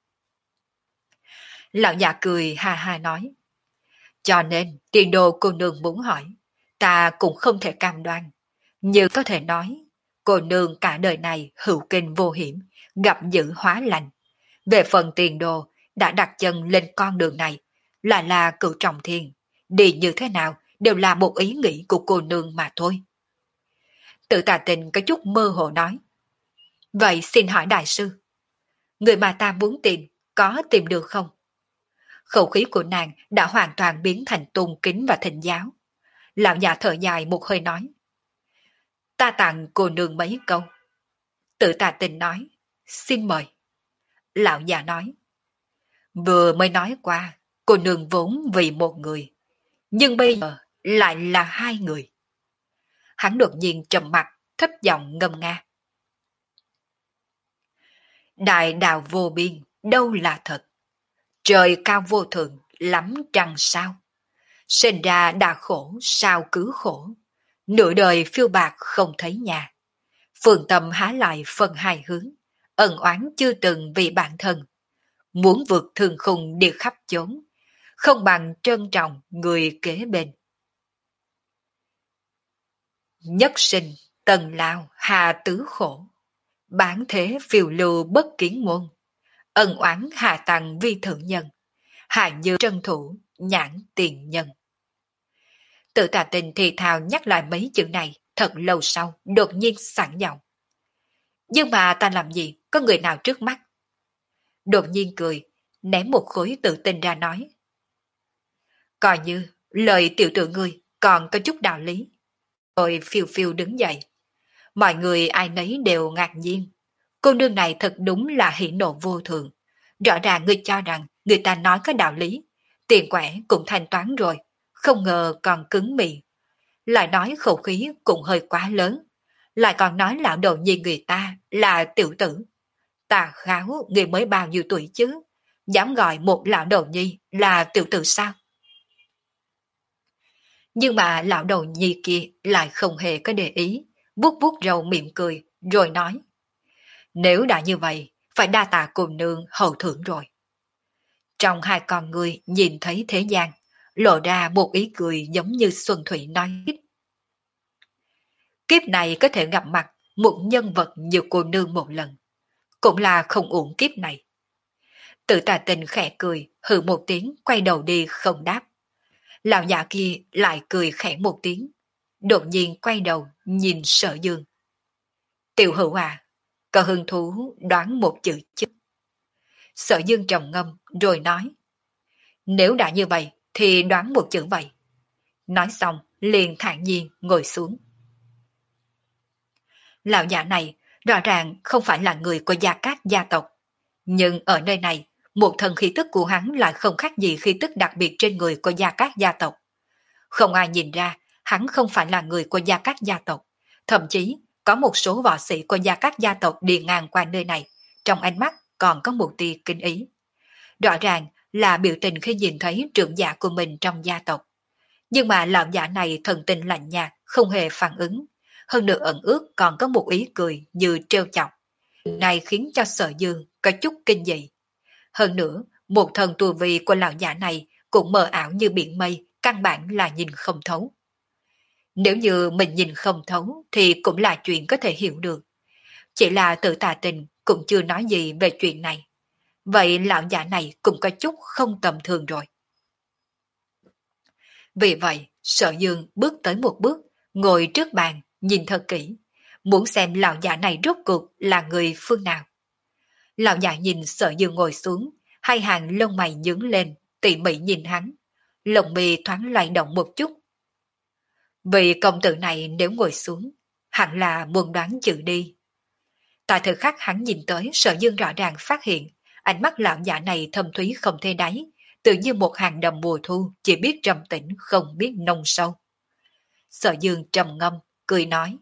Lão già cười ha ha nói. Cho nên tiền đồ cô nương muốn hỏi, ta cũng không thể cam đoan. Như có thể nói, cô nương cả đời này hữu kinh vô hiểm, gặp dữ hóa lành. Về phần tiền đồ, đã đặt chân lên con đường này, là là cửu trọng thiên. Đi như thế nào đều là một ý nghĩ của cô nương mà thôi. Tự Tà Tình có chút mơ hồ nói. Vậy xin hỏi đại sư, người mà ta muốn tìm, có tìm được không? Khẩu khí của nàng đã hoàn toàn biến thành tôn kính và thịnh giáo. Lão già thở dài một hơi nói. Ta tặng cô nương mấy câu. Tự Tà Tình nói. Xin mời. Lão già nói. Vừa mới nói qua, cô nương vốn vì một người. Nhưng bây giờ lại là hai người. Hắn đột nhiên trầm mặt, thấp giọng ngâm nga. Đại đạo vô biên, đâu là thật. Trời cao vô thượng, lắm trăng sao. Sinh ra đã khổ, sao cứ khổ. Nửa đời phiêu bạc không thấy nhà. Phường tâm há lại phân hai hướng. Ẩn oán chưa từng vì bản thân. Muốn vượt thường khùng đi khắp chốn. Không bằng trân trọng người kế bên. Nhất sinh, tần lao, hà tứ khổ. Bán thế phiêu lưu bất kiến môn. Ân oán hạ tặng vi thượng nhân. Hạ như trân thủ, nhãn tiền nhân. Tự Tà Tình thì thào nhắc lại mấy chữ này, thật lâu sau, đột nhiên sẵn giọng. Nhưng mà ta làm gì, có người nào trước mắt? Đột nhiên cười, ném một khối tự tin ra nói. Coi như, lời tiểu tử ngươi còn có chút đạo lý. Rồi phiêu phiêu đứng dậy. Mọi người ai nấy đều ngạc nhiên. Cô nương này thật đúng là hỉ nộ vô thường. Rõ ràng ngươi cho rằng người ta nói có đạo lý. Tiền quẻ cũng thanh toán rồi. Không ngờ còn cứng miệng. Lại nói khẩu khí cũng hơi quá lớn. Lại còn nói lão đầu nhi người ta là tiểu tử. Ta kháo người mới bao nhiêu tuổi chứ. Dám gọi một lão đầu nhi là tiểu tử sao? Nhưng mà lão đầu nhi kia lại không hề có để ý. Vuốt vuốt râu mỉm cười rồi nói. Nếu đã như vậy, phải đa tạ cô nương hậu thưởng rồi. Trong hai con người nhìn thấy thế gian, lộ ra một ý cười giống như Xuân Thủy nói tiếp. Kiếp này có thể gặp mặt một nhân vật như cô nương một lần, cũng là không uổng kiếp này. Tự Tà Tình khẽ cười, hừ một tiếng, quay đầu đi không đáp. Lão già kia lại cười khẽ một tiếng, đột nhiên quay đầu nhìn Sở Dương. Tiểu Hữu à, có hứng thú đoán một chữ chứ? Sở Dương trầm ngâm rồi nói. Nếu đã như vậy thì đoán một chữ vậy. Nói xong liền thản nhiên ngồi xuống. Lão già này rõ ràng không phải là người của Gia Cát gia tộc, nhưng ở nơi này một thần khí tức của hắn lại không khác gì khí tức đặc biệt trên người của Gia Cát gia tộc. Không ai nhìn ra hắn không phải là người của Gia Cát gia tộc, thậm chí có một số võ sĩ của Gia Cát gia tộc đi ngang qua nơi này, trong ánh mắt còn có một tia kinh ý. Rõ ràng là biểu tình khi nhìn thấy trưởng giả của mình trong gia tộc. Nhưng mà lão giả này thần tình lạnh nhạt, không hề phản ứng. Hơn nữa ẩn ước còn có một ý cười như trêu chọc. Này khiến cho Sở Dương có chút kinh dị. Hơn nữa, một thần tu vi của lão giả này cũng mờ ảo như biển mây, căn bản là nhìn không thấu. Nếu như mình nhìn không thấu thì cũng là chuyện có thể hiểu được. Chỉ là Tự Tà Tình cũng chưa nói gì về chuyện này. Vậy lão giả này cũng có chút không tầm thường rồi. Vì vậy, Sở Dương bước tới một bước, ngồi trước bàn, nhìn thật kỹ, muốn xem lão giả này rốt cuộc là người phương nào. Lão giả nhìn Sở Dương ngồi xuống, hai hàng lông mày nhướng lên, tỉ mỉ nhìn hắn, lông mi thoáng lay động một chút. Vị công tử này nếu ngồi xuống, hẳn là muốn đoán chữ đi. Tại thời khắc hắn nhìn tới, Sở Dương rõ ràng phát hiện, ánh mắt lão giả này thâm thúy không thể đáy, tự như một hàng đầm mùa thu, chỉ biết trầm tĩnh không biết nông sâu. Sở Dương trầm ngâm, cười nói.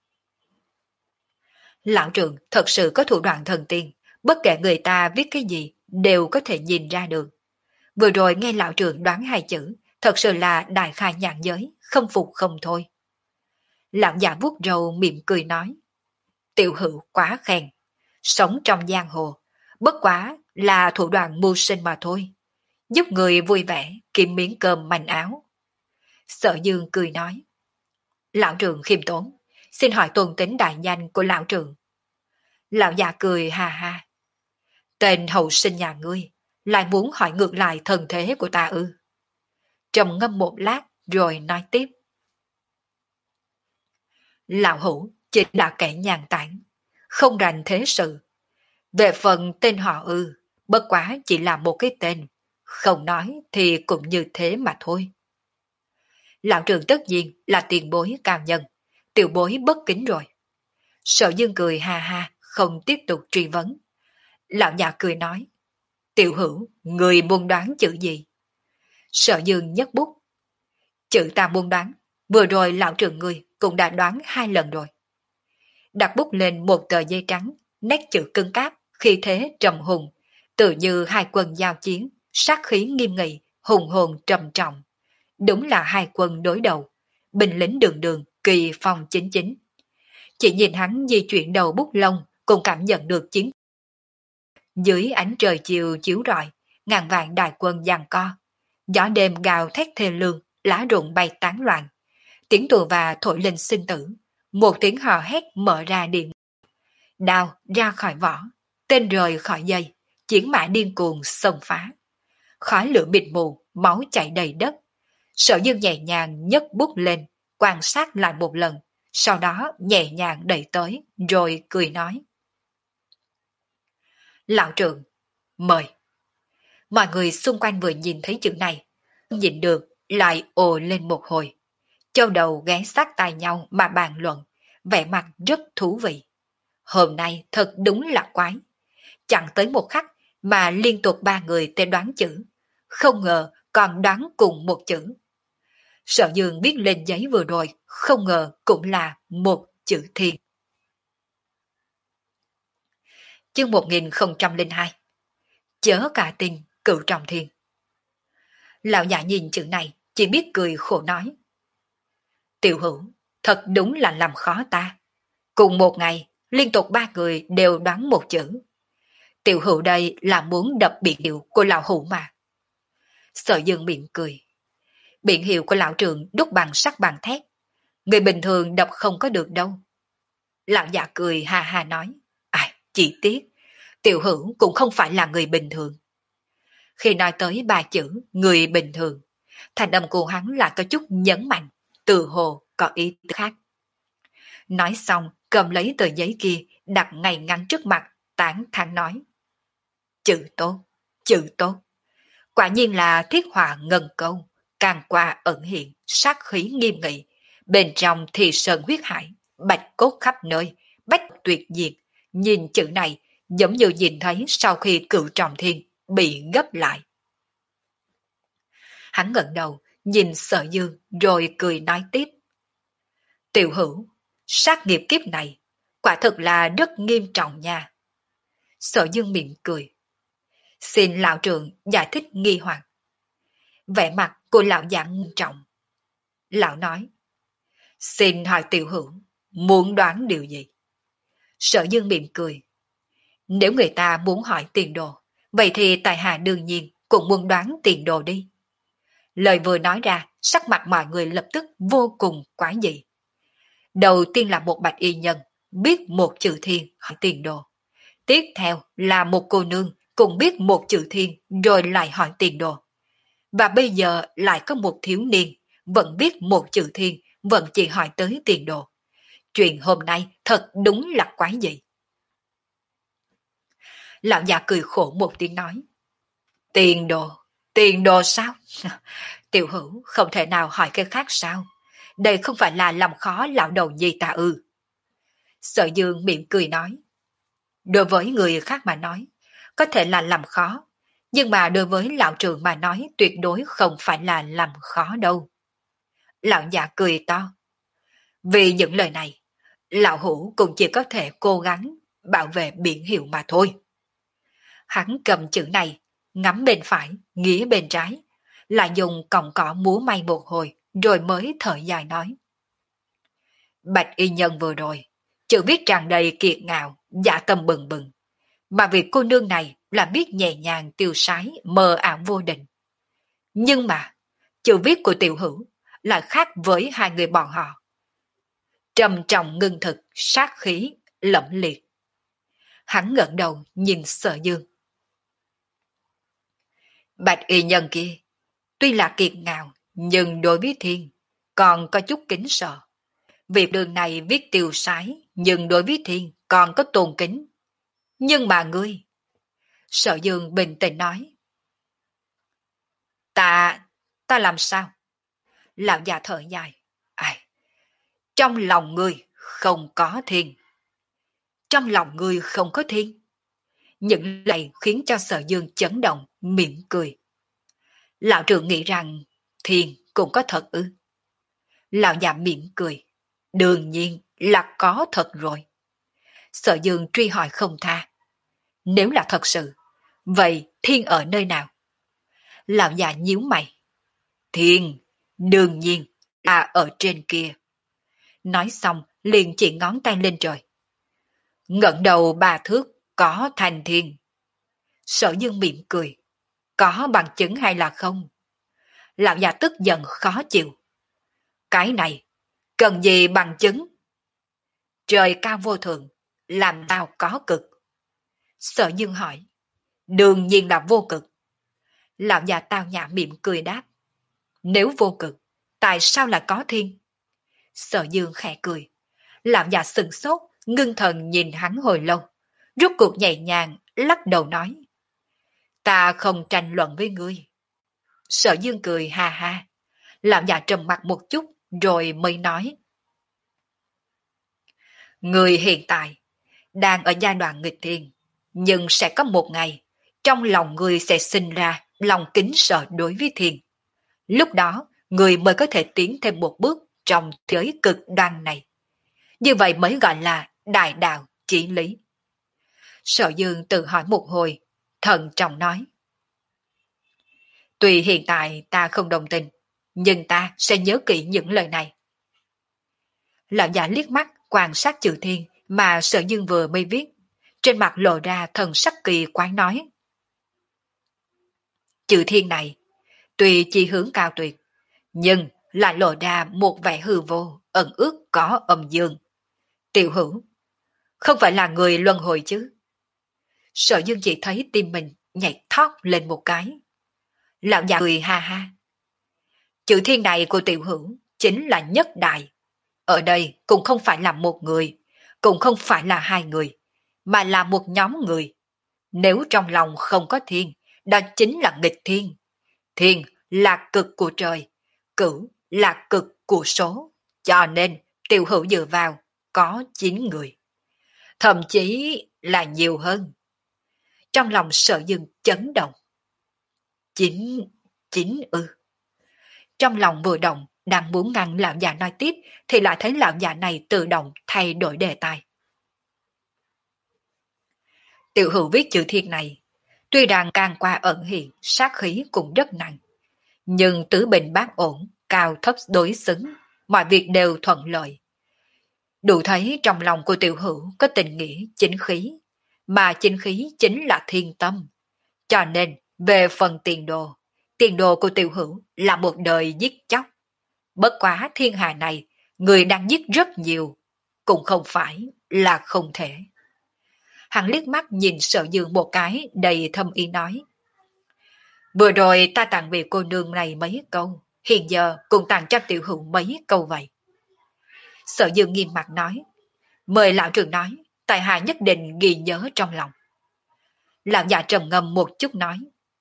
Lão trưởng thật sự có thủ đoạn thần tiên, bất kể người ta viết cái gì, đều có thể nhìn ra được. Vừa rồi nghe lão trưởng đoán hai chữ, thật sự là đại khai nhãn giới, không phục không thôi. Lão già vuốt râu mỉm cười nói. Tiểu Hữu quá khen, sống trong giang hồ, bất quá là thủ đoạn mưu sinh mà thôi. Giúp người vui vẻ, kiếm miếng cơm manh áo. Sở Dương cười nói. Lão trưởng khiêm tốn, xin hỏi tôn tính đại danh của lão trưởng. Lão già cười ha ha. Tên hậu sinh nhà ngươi, lại muốn hỏi ngược lại thần thế của ta ư? Trầm ngâm một lát rồi nói tiếp. Lão hữu chỉ là kẻ nhàn tản, không rành thế sự. Về phần tên họ ư, bất quá chỉ là một cái tên, không nói thì cũng như thế mà thôi. Lão trưởng tất nhiên là tiền bối cao nhân, tiểu bối bất kính rồi. Sở Dương cười ha ha, không tiếp tục truy vấn. Lão già cười nói. Tiểu Hữu, người muốn đoán chữ gì? Sở Dương nhấc bút. Chữ ta muốn đoán, vừa rồi lão trưởng người cũng đã đoán hai lần rồi. Đặt bút lên một tờ giấy trắng, nét chữ cứng cáp, khí thế trầm hùng, tự như hai quân giao chiến, sát khí nghiêm nghị, hùng hồn trầm trọng. Đúng là hai quân đối đầu, binh lính đường đường, kỳ phong chính chính. Chỉ nhìn hắn di chuyển đầu bút lông, cũng cảm nhận được chiến. Dưới ánh trời chiều chiếu rọi, ngàn vạn đại quân giằng co. Gió đêm gào thét thê lương, lá rụng bay tán loạn. Tiếng tù và thổi lên sinh tử. Một tiếng hò hét mở ra điện. Đao ra khỏi vỏ, tên rời khỏi dây, chiến mã điên cuồng xông phá. Khói lửa mịt mù, máu chảy đầy đất. Sở Dương nhẹ nhàng nhấc bút lên, quan sát lại một lần, sau đó nhẹ nhàng đẩy tới, rồi cười nói. Lão trưởng, mời. Mọi người xung quanh vừa nhìn thấy chữ này, nhìn được lại ồ lên một hồi. Châu đầu ghé sát tai nhau mà bàn luận, vẻ mặt rất thú vị. Hôm nay thật đúng là quái. Chẳng tới một khắc mà liên tục ba người tên đoán chữ. Không ngờ còn đoán cùng một chữ. Sở Dương viết lên giấy vừa rồi, không ngờ cũng là một chữ thiên. Chương một nghìn không trăm lẻ hai. Chớ cả tin cựu trọng thiên. Lão già nhìn chữ này, chỉ biết cười khổ nói. Tiểu Hữu, thật đúng là làm khó ta. Cùng một ngày, liên tục ba người đều đoán một chữ. Tiểu Hữu đây là muốn đập biệt hiệu của lão hữu mà. Sở Dương miệng cười. Biển hiệu của lão trượng đúc bằng sắt bằng thép. Người bình thường đọc không có được đâu. Lão già cười ha ha nói. À, chỉ tiếc, tiểu hữu cũng không phải là người bình thường. Khi nói tới ba chữ người bình thường, thành âm của hắn lại có chút nhấn mạnh, từ hồ có ý khác. Nói xong, cầm lấy tờ giấy kia, đặt ngay ngắn trước mặt, tán thán nói. Chữ tốt, chữ tốt. Quả nhiên là thiết họa ngân câu, càng qua ẩn hiện, sát khí nghiêm nghị. Bên trong thì sơn huyết hải, bạch cốt khắp nơi, bách tuyệt diệt. Nhìn chữ này giống như nhìn thấy sau khi cựu trọng thiên bị gấp lại. Hắn ngẩng đầu, nhìn Sở Dương rồi cười nói tiếp. Tiểu hữu, sát nghiệp kiếp này, quả thực là rất nghiêm trọng nha. Sở Dương mỉm cười. Xin lão trưởng giải thích nghi hoặc. Vẻ mặt của lão già nghiêm trọng. Lão nói. Xin hỏi tiểu hữu, muốn đoán điều gì? Sở Dương mỉm cười. Nếu người ta muốn hỏi tiền đồ, vậy thì tại hạ đương nhiên cũng muốn đoán tiền đồ đi. Lời vừa nói ra, sắc mặt mọi người lập tức vô cùng quái dị. Đầu tiên là một bạch y nhân, biết một chữ thiên hỏi tiền đồ. Tiếp theo là một cô nương cũng biết một chữ thiên rồi lại hỏi tiền đồ. Và bây giờ lại có một thiếu niên vẫn biết một chữ thiên vẫn chỉ hỏi tới tiền đồ. Chuyện hôm nay thật đúng là quái dị. Lão già cười khổ một tiếng nói. Tiền đồ, tiền đồ sao? Tiểu hữu không thể nào hỏi cái khác sao? Đây không phải là làm khó lão đầu gì ta ư? Sở Dương miệng cười nói. Đối với người khác mà nói, có thể là làm khó, nhưng mà đối với lão trưởng mà nói tuyệt đối không phải là làm khó đâu. Lão già cười to. Vì những lời này, lão hữu cũng chỉ có thể cố gắng bảo vệ biển hiệu mà thôi. Hắn cầm chữ này, ngắm bên phải, nghĩa bên trái, lại dùng còng cỏ múa may một hồi, rồi mới thở dài nói. Bạch y nhân vừa rồi, chữ viết tràn đầy kiệt ngạo, dạ tâm bừng bừng. Mà việc cô nương này là biết nhẹ nhàng tiêu sái, mờ ảo vô định. Nhưng mà, chữ viết của tiểu hữu lại khác với hai người bọn họ. Trầm trọng ngưng thực, sát khí, lẫm liệt. Hắn ngẩng đầu nhìn Sở Dương. Bạch y nhân kia, tuy là kiệt ngạo, nhưng đối với thiên, còn có chút kính sợ. Việc đường này viết tiêu sái, nhưng đối với thiên, còn có tôn kính. Nhưng mà ngươi... Sở Dương bình tĩnh nói. Ta... ta làm sao? Lão già thở dài. Ai? Trong lòng ngươi không có thiên. Trong lòng ngươi không có thiên. Những lời khiến cho Sở Dương chấn động, mỉm cười. Lão trưởng nghĩ rằng thiên cũng có thật ư? Lão già mỉm cười. Đương nhiên là có thật rồi. Sở Dương truy hỏi không tha. Nếu là thật sự, vậy thiên ở nơi nào? Lão già nhíu mày. Thiên, đương nhiên là ở trên kia. Nói xong liền chỉ ngón tay lên trời. Ngẩng đầu ba thước có thành thiên. Sở Dương mỉm cười. Có bằng chứng hay là không? Lão già tức giận khó chịu. Cái này, cần gì bằng chứng? Trời cao vô thượng, làm tao có cực. Sở Dương hỏi. Đương nhiên là vô cực. Lão già tao nhã mỉm cười đáp. Nếu vô cực, tại sao lại có thiên? Sở Dương khẽ cười. Lão già sừng sốt, ngưng thần nhìn hắn hồi lâu. Rốt cuộc nhẹ nhàng, lắc đầu nói. Ta không tranh luận với ngươi. Sở Dương cười ha ha. Lão già trầm mặt một chút, rồi mới nói. Người hiện tại đang ở giai đoạn nghịch thiên, nhưng sẽ có một ngày, trong lòng người sẽ sinh ra lòng kính sợ đối với thiên. Lúc đó, người mới có thể tiến thêm một bước trong thế giới cực đoan này. Như vậy mới gọi là đại đạo chỉ lý. Sở Dương tự hỏi một hồi, thận trọng nói. Tuy hiện tại ta không đồng tình, nhưng ta sẽ nhớ kỹ những lời này. Lão già liếc mắt quan sát chữ thiên mà Sở Dương vừa mới viết, trên mặt lộ ra thần sắc kỳ quái nói. Chữ thiên này, tuy chỉ hướng cao tuyệt, nhưng lại lộ ra một vẻ hư vô, ẩn ước có âm dương. Tiểu Hữu, không phải là người luân hồi chứ? Sở Dương chỉ thấy tim mình nhảy thót lên một cái. Lão già cười ha ha. Chữ thiên này của Tiểu Hữu chính là nhất đại. Ở đây cũng không phải là một người, cũng không phải là hai người, mà là một nhóm người. Nếu trong lòng không có thiên, đó chính là nghịch thiên. Thiên là cực của trời, cửu là cực của số. Cho nên Tiểu Hữu dựa vào có chín người. Thậm chí là nhiều hơn. Trong lòng Sở Dương chấn động. Chín, chín ư. Trong lòng vừa động, đang muốn ngăn lão già nói tiếp, thì lại thấy lão già này tự động thay đổi đề tài. Tiểu Hữu viết chữ thiên này, tuy rằng càng qua ẩn hiện, sát khí cũng rất nặng. Nhưng tứ bình bát ổn, cao thấp đối xứng, mọi việc đều thuận lợi. Đủ thấy trong lòng của Tiểu Hữu có tình nghĩa chính khí, mà chính khí chính là thiên tâm. Cho nên, về phần tiền đồ, tiền đồ của Tiểu Hữu là một đời giết chóc. Bất quá thiên hạ này, người đang giết rất nhiều, cũng không phải là không thể. Hắn liếc mắt nhìn Sở Dương một cái đầy thâm ý nói. Vừa rồi ta tặng vị cô nương này mấy câu, hiện giờ cũng tặng cho Tiểu Hữu mấy câu vậy. Sở Dương nghiêm mặt nói. Mời lão trưởng nói, tại hạ nhất định ghi nhớ trong lòng. Lão già trầm ngâm một chút nói.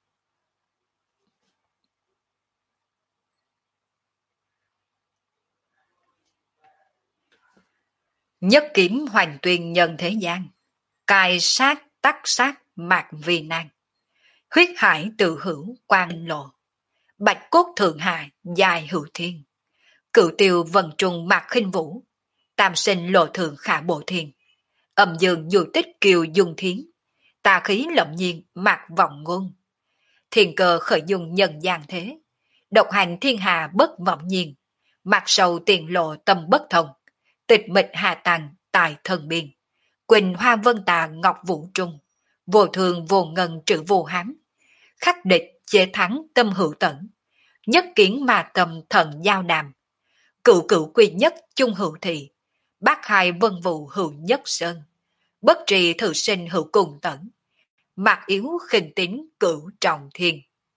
Nhất kiếm hoành tuyên nhân thế gian, cài sát tắc sát mạc vì nan. Huyết hải tự hữu quan lộ, bạch cốt thượng hạ dài hữu thiên. Cửu tiêu vần trùng mạc khinh vũ, tam sinh lộ thượng khả bộ thiên. Âm dương dù tích kiều dung thiến, tà khí lộng nhiên mạc vọng ngôn. Thiên cơ khởi dung nhân gian thế, độc hành thiên hà bất vọng nhiên. Mạc sầu tiền lộ tâm bất thông, tịch mịch hà tàng tài thần biên. Quỳnh hoa vân tà ngọc vũ trung, vô thường vô ngân trữ vô hám. Khắc địch chế thắng tâm hữu tẩn, nhất kiến mà tâm thần giao đàm. Cựu cựu quy nhất chung hữu thị, bác hai vân vụ hữu nhất sơn. Bất trì thử sinh hữu cùng tẩn, mạc yếu khinh tín cửu trọng thiên.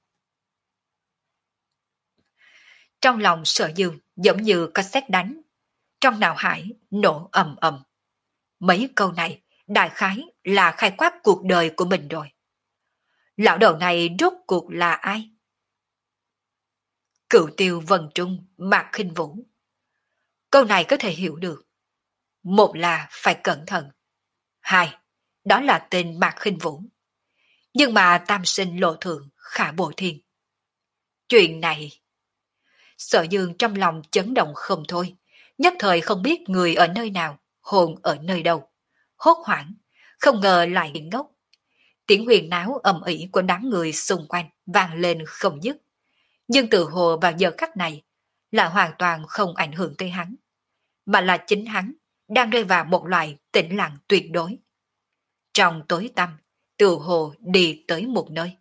Trong lòng Sở Dương giống như có sét đánh, trong não hải nổ ầm ầm. Mấy câu này đại khái là khai quát cuộc đời của mình rồi. Lão đầu này rốt cuộc là ai? Cựu tiêu vần trung mạc khinh vũ. Câu này có thể hiểu được. Một là phải cẩn thận. Hai, đó là tên mạc khinh vũ. Nhưng mà tam sinh lộ thượng khả bộ thiên. Chuyện này... Sở Dương trong lòng chấn động không thôi, nhất thời không biết người ở nơi nào, hồn ở nơi đâu. Hốt hoảng, không ngờ lại hiện ngốc. Tiếng huyền náo ầm ĩ của đám người xung quanh vang lên không dứt. Nhưng từ hồ vào giờ khắc này là hoàn toàn không ảnh hưởng tới hắn, mà là chính hắn đang rơi vào một loại tĩnh lặng tuyệt đối. Trong tối tăm, từ hồ đi tới một nơi.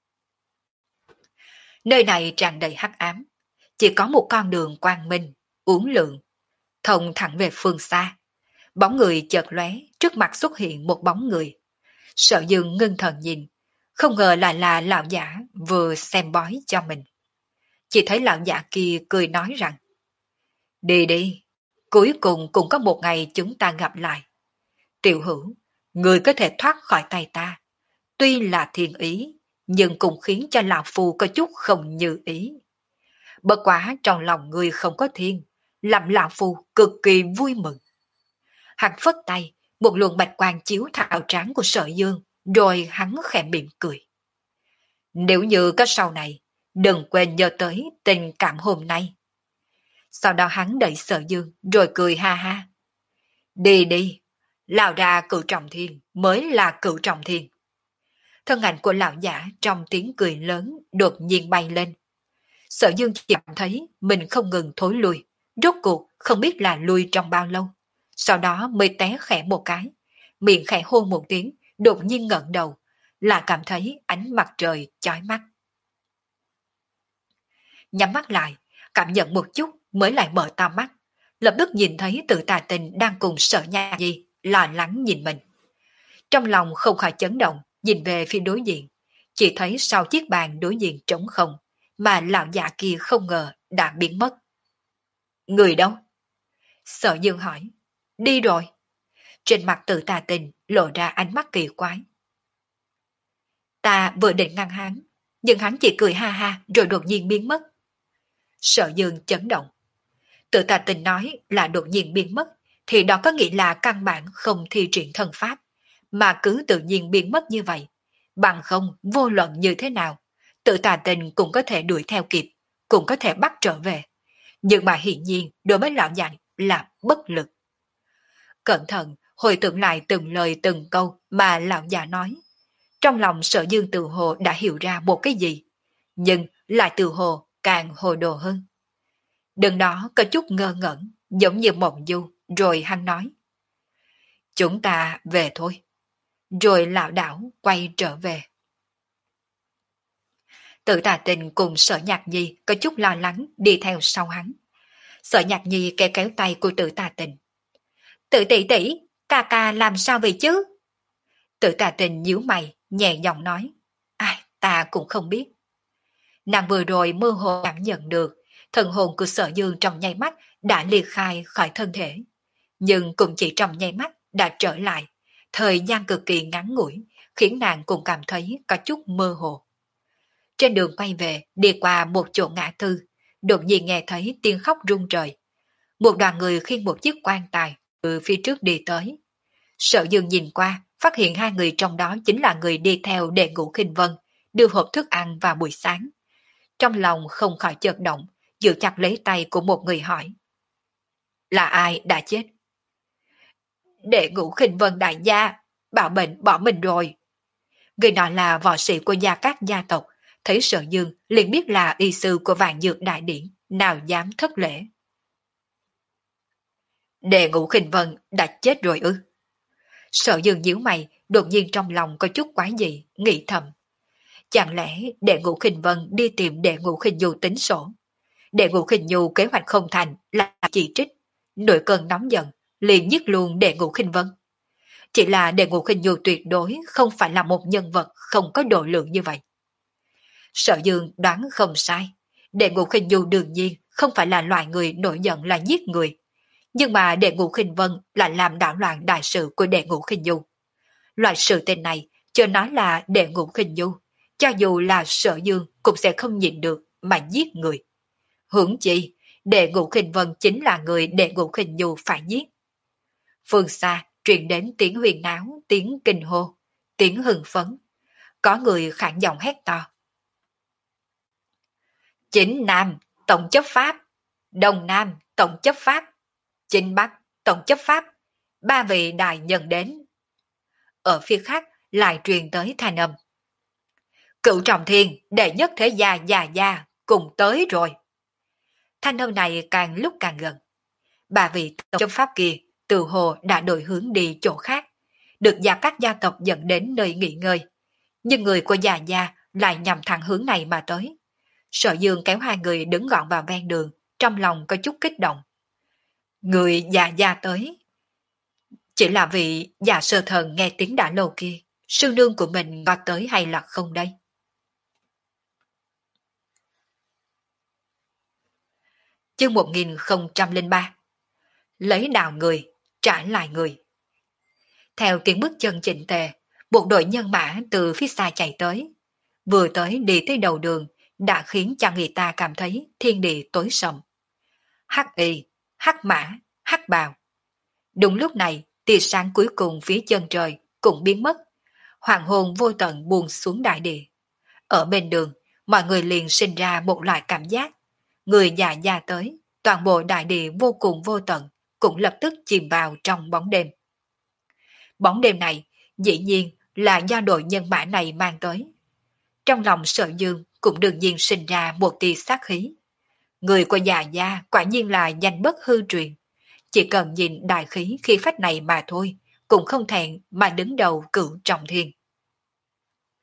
Nơi này tràn đầy hắc ám, chỉ có một con đường quang minh, uốn lượn, thông thẳng về phương xa. Bóng người chợt lóe, trước mặt xuất hiện một bóng người. Sở Dương ngưng thần nhìn, không ngờ lại là lão giả vừa xem bói cho mình. Chỉ thấy lão giả kia cười nói rằng, đi đi, cuối cùng cũng có một ngày chúng ta gặp lại. Tiểu Hữu, người có thể thoát khỏi tay ta, tuy là thiên ý, nhưng cũng khiến cho lão phu có chút không như ý. Bất quá trong lòng người không có thiên, làm lão phu cực kỳ vui mừng. Hắn phất tay, một luồng bạch quang chiếu thảo trán của Sở Dương, rồi hắn khẽ mỉm cười. Nếu như có sau này, đừng quên nhớ tới tình cảm hôm nay. Sau đó hắn đẩy Sở Dương, rồi cười ha ha. Đi đi, lão ra cửu trọng thiên mới là cửu trọng thiên. Thân ảnh của lão giả trong tiếng cười lớn đột nhiên bay lên. Sở Dương chỉ cảm thấy mình không ngừng thối lui, rốt cuộc không biết là lui trong bao lâu. Sau đó mới té khẽ một cái, miệng khẽ hôn một tiếng, đột nhiên ngẩng đầu, là cảm thấy ánh mặt trời chói mắt. Nhắm mắt lại, cảm nhận một chút mới lại mở to mắt, lập tức nhìn thấy Tự Tà Tình đang cùng Sở Nhạc Nhi lo lắng nhìn mình. Trong lòng không khỏi chấn động, nhìn về phía đối diện, chỉ thấy sau chiếc bàn đối diện trống không, mà lão già kia không ngờ đã biến mất. Người đâu? Sở Dương hỏi. Đi rồi. Trên mặt Tự Tà Tình lộ ra ánh mắt kỳ quái. Ta vừa định ngăn hắn, nhưng hắn chỉ cười ha ha rồi đột nhiên biến mất. Sở Dương chấn động. Tự Tà Tình nói là đột nhiên biến mất, thì đó có nghĩa là căn bản không thi triển thần pháp, mà cứ tự nhiên biến mất như vậy. Bằng không, vô luận như thế nào, Tự Tà Tình cũng có thể đuổi theo kịp, cũng có thể bắt trở về. Nhưng mà hiển nhiên đối với lão già là bất lực. Cẩn thận hồi tưởng lại từng lời từng câu mà lão già nói. Trong lòng Sở Dương tự hồ đã hiểu ra một cái gì, nhưng lại tự hồ càng hồ đồ hơn. Đừng đó có chút ngơ ngẩn, giống như mộng du, rồi hắn nói. Chúng ta về thôi. Rồi lão đảo quay trở về. Tự Tà Tình cùng Sở Nhạc Nhi có chút lo lắng đi theo sau hắn. Sở Nhạc Nhi kéo kéo tay của Tự Tà Tình. Tự tỷ tỷ, ca ca làm sao vậy chứ? Tự Tà Tình nhíu mày, nhẹ giọng nói. Ai, ta cũng không biết. Nàng vừa rồi mơ hồ cảm nhận được, thần hồn của Sở Dương trong nháy mắt đã liệt khai khỏi thân thể. Nhưng cũng chỉ trong nháy mắt đã trở lại, thời gian cực kỳ ngắn ngủi, khiến nàng cũng cảm thấy có chút mơ hồ. Trên đường quay về, đi qua một chỗ ngã tư, đột nhiên nghe thấy tiếng khóc rung trời. Một đoàn người khiêng một chiếc quan tài từ phía trước đi tới. Sở Dương nhìn qua, phát hiện hai người trong đó chính là người đi theo Đệ Ngũ Khinh Vân, đưa hộp thức ăn vào buổi sáng. Trong lòng không khỏi chợt động, giữ chặt lấy tay của một người hỏi. Là ai đã chết? Đệ Ngũ Khinh Vân đại gia, bảo bệnh bỏ mình rồi. Người nọ là võ sĩ của Gia Cát gia tộc, thấy Sở Dương liền biết là y sư của Vạn Dược Đại Điển, nào dám thất lễ. Đệ Ngũ Khinh Vân đã chết rồi ư? Sở Dương nhíu mày, đột nhiên trong lòng có chút quái dị, nghĩ thầm. Chẳng lẽ Đệ Ngũ Khinh Vân đi tìm Đệ Ngũ Khinh Du tính sổ? Đệ Ngũ Khinh Du kế hoạch không thành là chỉ trích, nổi cơn nóng giận, liền giết luôn Đệ Ngũ Khinh Vân. Chỉ là Đệ Ngũ Khinh Du tuyệt đối không phải là một nhân vật không có độ lượng như vậy. Sở Dương đoán không sai, Đệ Ngũ Khinh Du đương nhiên không phải là loại người nổi giận là giết người. Nhưng mà Đệ Ngũ Khinh Vân lại làm đảo loạn đại sự của Đệ Ngũ Khinh Du. Loại sự tên này, chưa nói là Đệ Ngũ Khinh Du, cho dù là Sở Dương cũng sẽ không nhịn được mà giết người. Huống chi, Đệ Ngũ Khinh Vân chính là người Đệ Ngũ Khinh Du phải giết. Phương xa truyền đến tiếng huyền náo, tiếng kinh hô, tiếng hưng phấn. Có người khản giọng hét to. Chính Nam, Tổng chấp pháp. Đông Nam, Tổng chấp pháp. Chính Bắc, Tổng chấp pháp. Ba vị đại nhân đến. Ở phía khác lại truyền tới thanh âm. Cựu Trọng Thiên, đệ nhất thế gia già gia, cùng tới rồi. Thanh âm này càng lúc càng gần. Ba vị tổng chấp pháp kia từ hồ đã đổi hướng đi chỗ khác, được Gia Cát gia tộc dẫn đến nơi nghỉ ngơi. Nhưng người của già gia lại nhằm thẳng hướng này mà tới. Sở Dương kéo hai người đứng gọn vào ven đường, trong lòng có chút kích động. Người già gia tới. Chỉ là vị già sơ thần nghe tiếng đã lâu kia, sư nương của mình có tới hay là không đây? Chương một nghìn không trăm lẻ ba. Lấy đào người, trả lại người. Theo tiếng bước chân chỉnh tề, một đội nhân mã từ phía xa chạy tới. Vừa tới đi tới đầu đường, đã khiến cho người ta cảm thấy thiên địa tối sầm. Hắc y, hắc mã, hắc bào. Đúng lúc này, tia sáng cuối cùng phía chân trời cũng biến mất. Hoàng hôn vô tận buông xuống đại địa. Ở bên đường, mọi người liền sinh ra một loại cảm giác. Người già già tới, toàn bộ đại địa vô cùng vô tận, cũng lập tức chìm vào trong bóng đêm. Bóng đêm này, dĩ nhiên là do đội nhân mã này mang tới. Trong lòng Sở Dương cũng đương nhiên sinh ra một tia sát khí. Người của già gia quả nhiên là danh bất hư truyền. Chỉ cần nhìn đại khí khi phách này mà thôi, cũng không thẹn mà đứng đầu Cửu Trọng Thiên.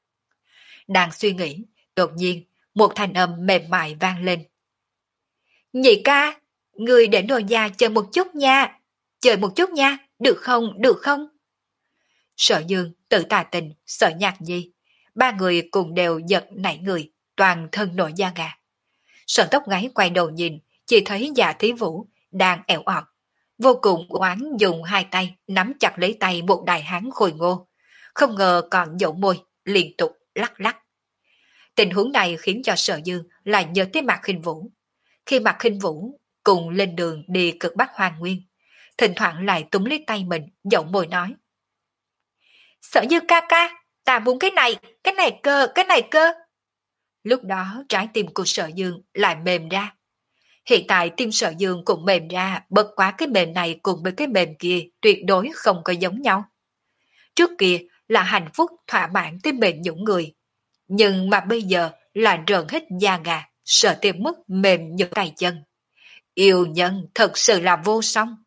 Đang suy nghĩ, đột nhiên, một thanh âm mềm mại vang lên. Nhị ca, người để nồi già chờ một chút nha. Chờ một chút nha, được không, được không? Sở Dương, Tự Tà Tình, Sở Nhạc Nhi, ba người cùng đều giật nảy người, toàn thân nổi da gà. Sở Tóc Gáy quay đầu nhìn, chỉ thấy Dạ Thí Vũ đang ẻo ọt, vô cùng oán dùng hai tay nắm chặt lấy tay một đại hán khôi ngô, không ngờ còn dẫu môi, liên tục lắc lắc. Tình huống này khiến cho Sở Dương lại nhớ tới Mạc Khinh Vũ. Khi Mạc Khinh Vũ cùng lên đường đi cực Bắc Hoàng Nguyên, thỉnh thoảng lại túm lấy tay mình, dẫu môi nói: Sở Dương ca ca, ta muốn cái này, cái này cơ, cái này cơ. Lúc đó trái tim của Sở Dương lại mềm ra. Hiện tại tim Sở Dương cũng mềm ra, bất quá cái mềm này cùng với cái mềm kia tuyệt đối không có giống nhau. Trước kia là hạnh phúc thỏa mãn tim mềm những người, nhưng mà bây giờ là rợn hết da gà, sợ tìm mức mềm như tay chân. Yêu nhân thật sự là vô song.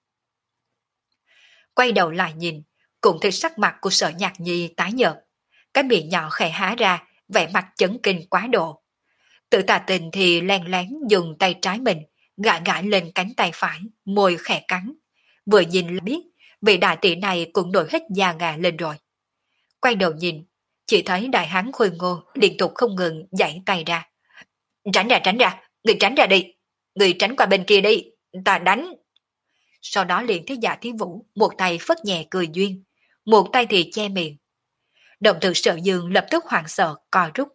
Quay đầu lại nhìn, cũng thấy sắc mặt của Sở Nhạc Nhi tái nhợt, cái miệng nhỏ khẽ há ra, vẻ mặt chấn kinh quá độ. Tự Tà Tình thì len lén dùng tay trái mình gãi gãi lên cánh tay phải, môi khẽ cắn. Vừa nhìn là biết vị đại tỷ này cũng nổi hết da gà lên rồi. Quay đầu nhìn, chỉ thấy đại hán khôi ngô liên tục không ngừng giãy tay ra. Tránh ra, tránh ra, người tránh ra đi, người tránh qua bên kia đi, ta đánh. Sau đó liền thấy Dạ Thí Vũ một tay phất nhẹ cười duyên, một tay thì che miệng. Động từ Sở Dương lập tức hoảng sợ co rút.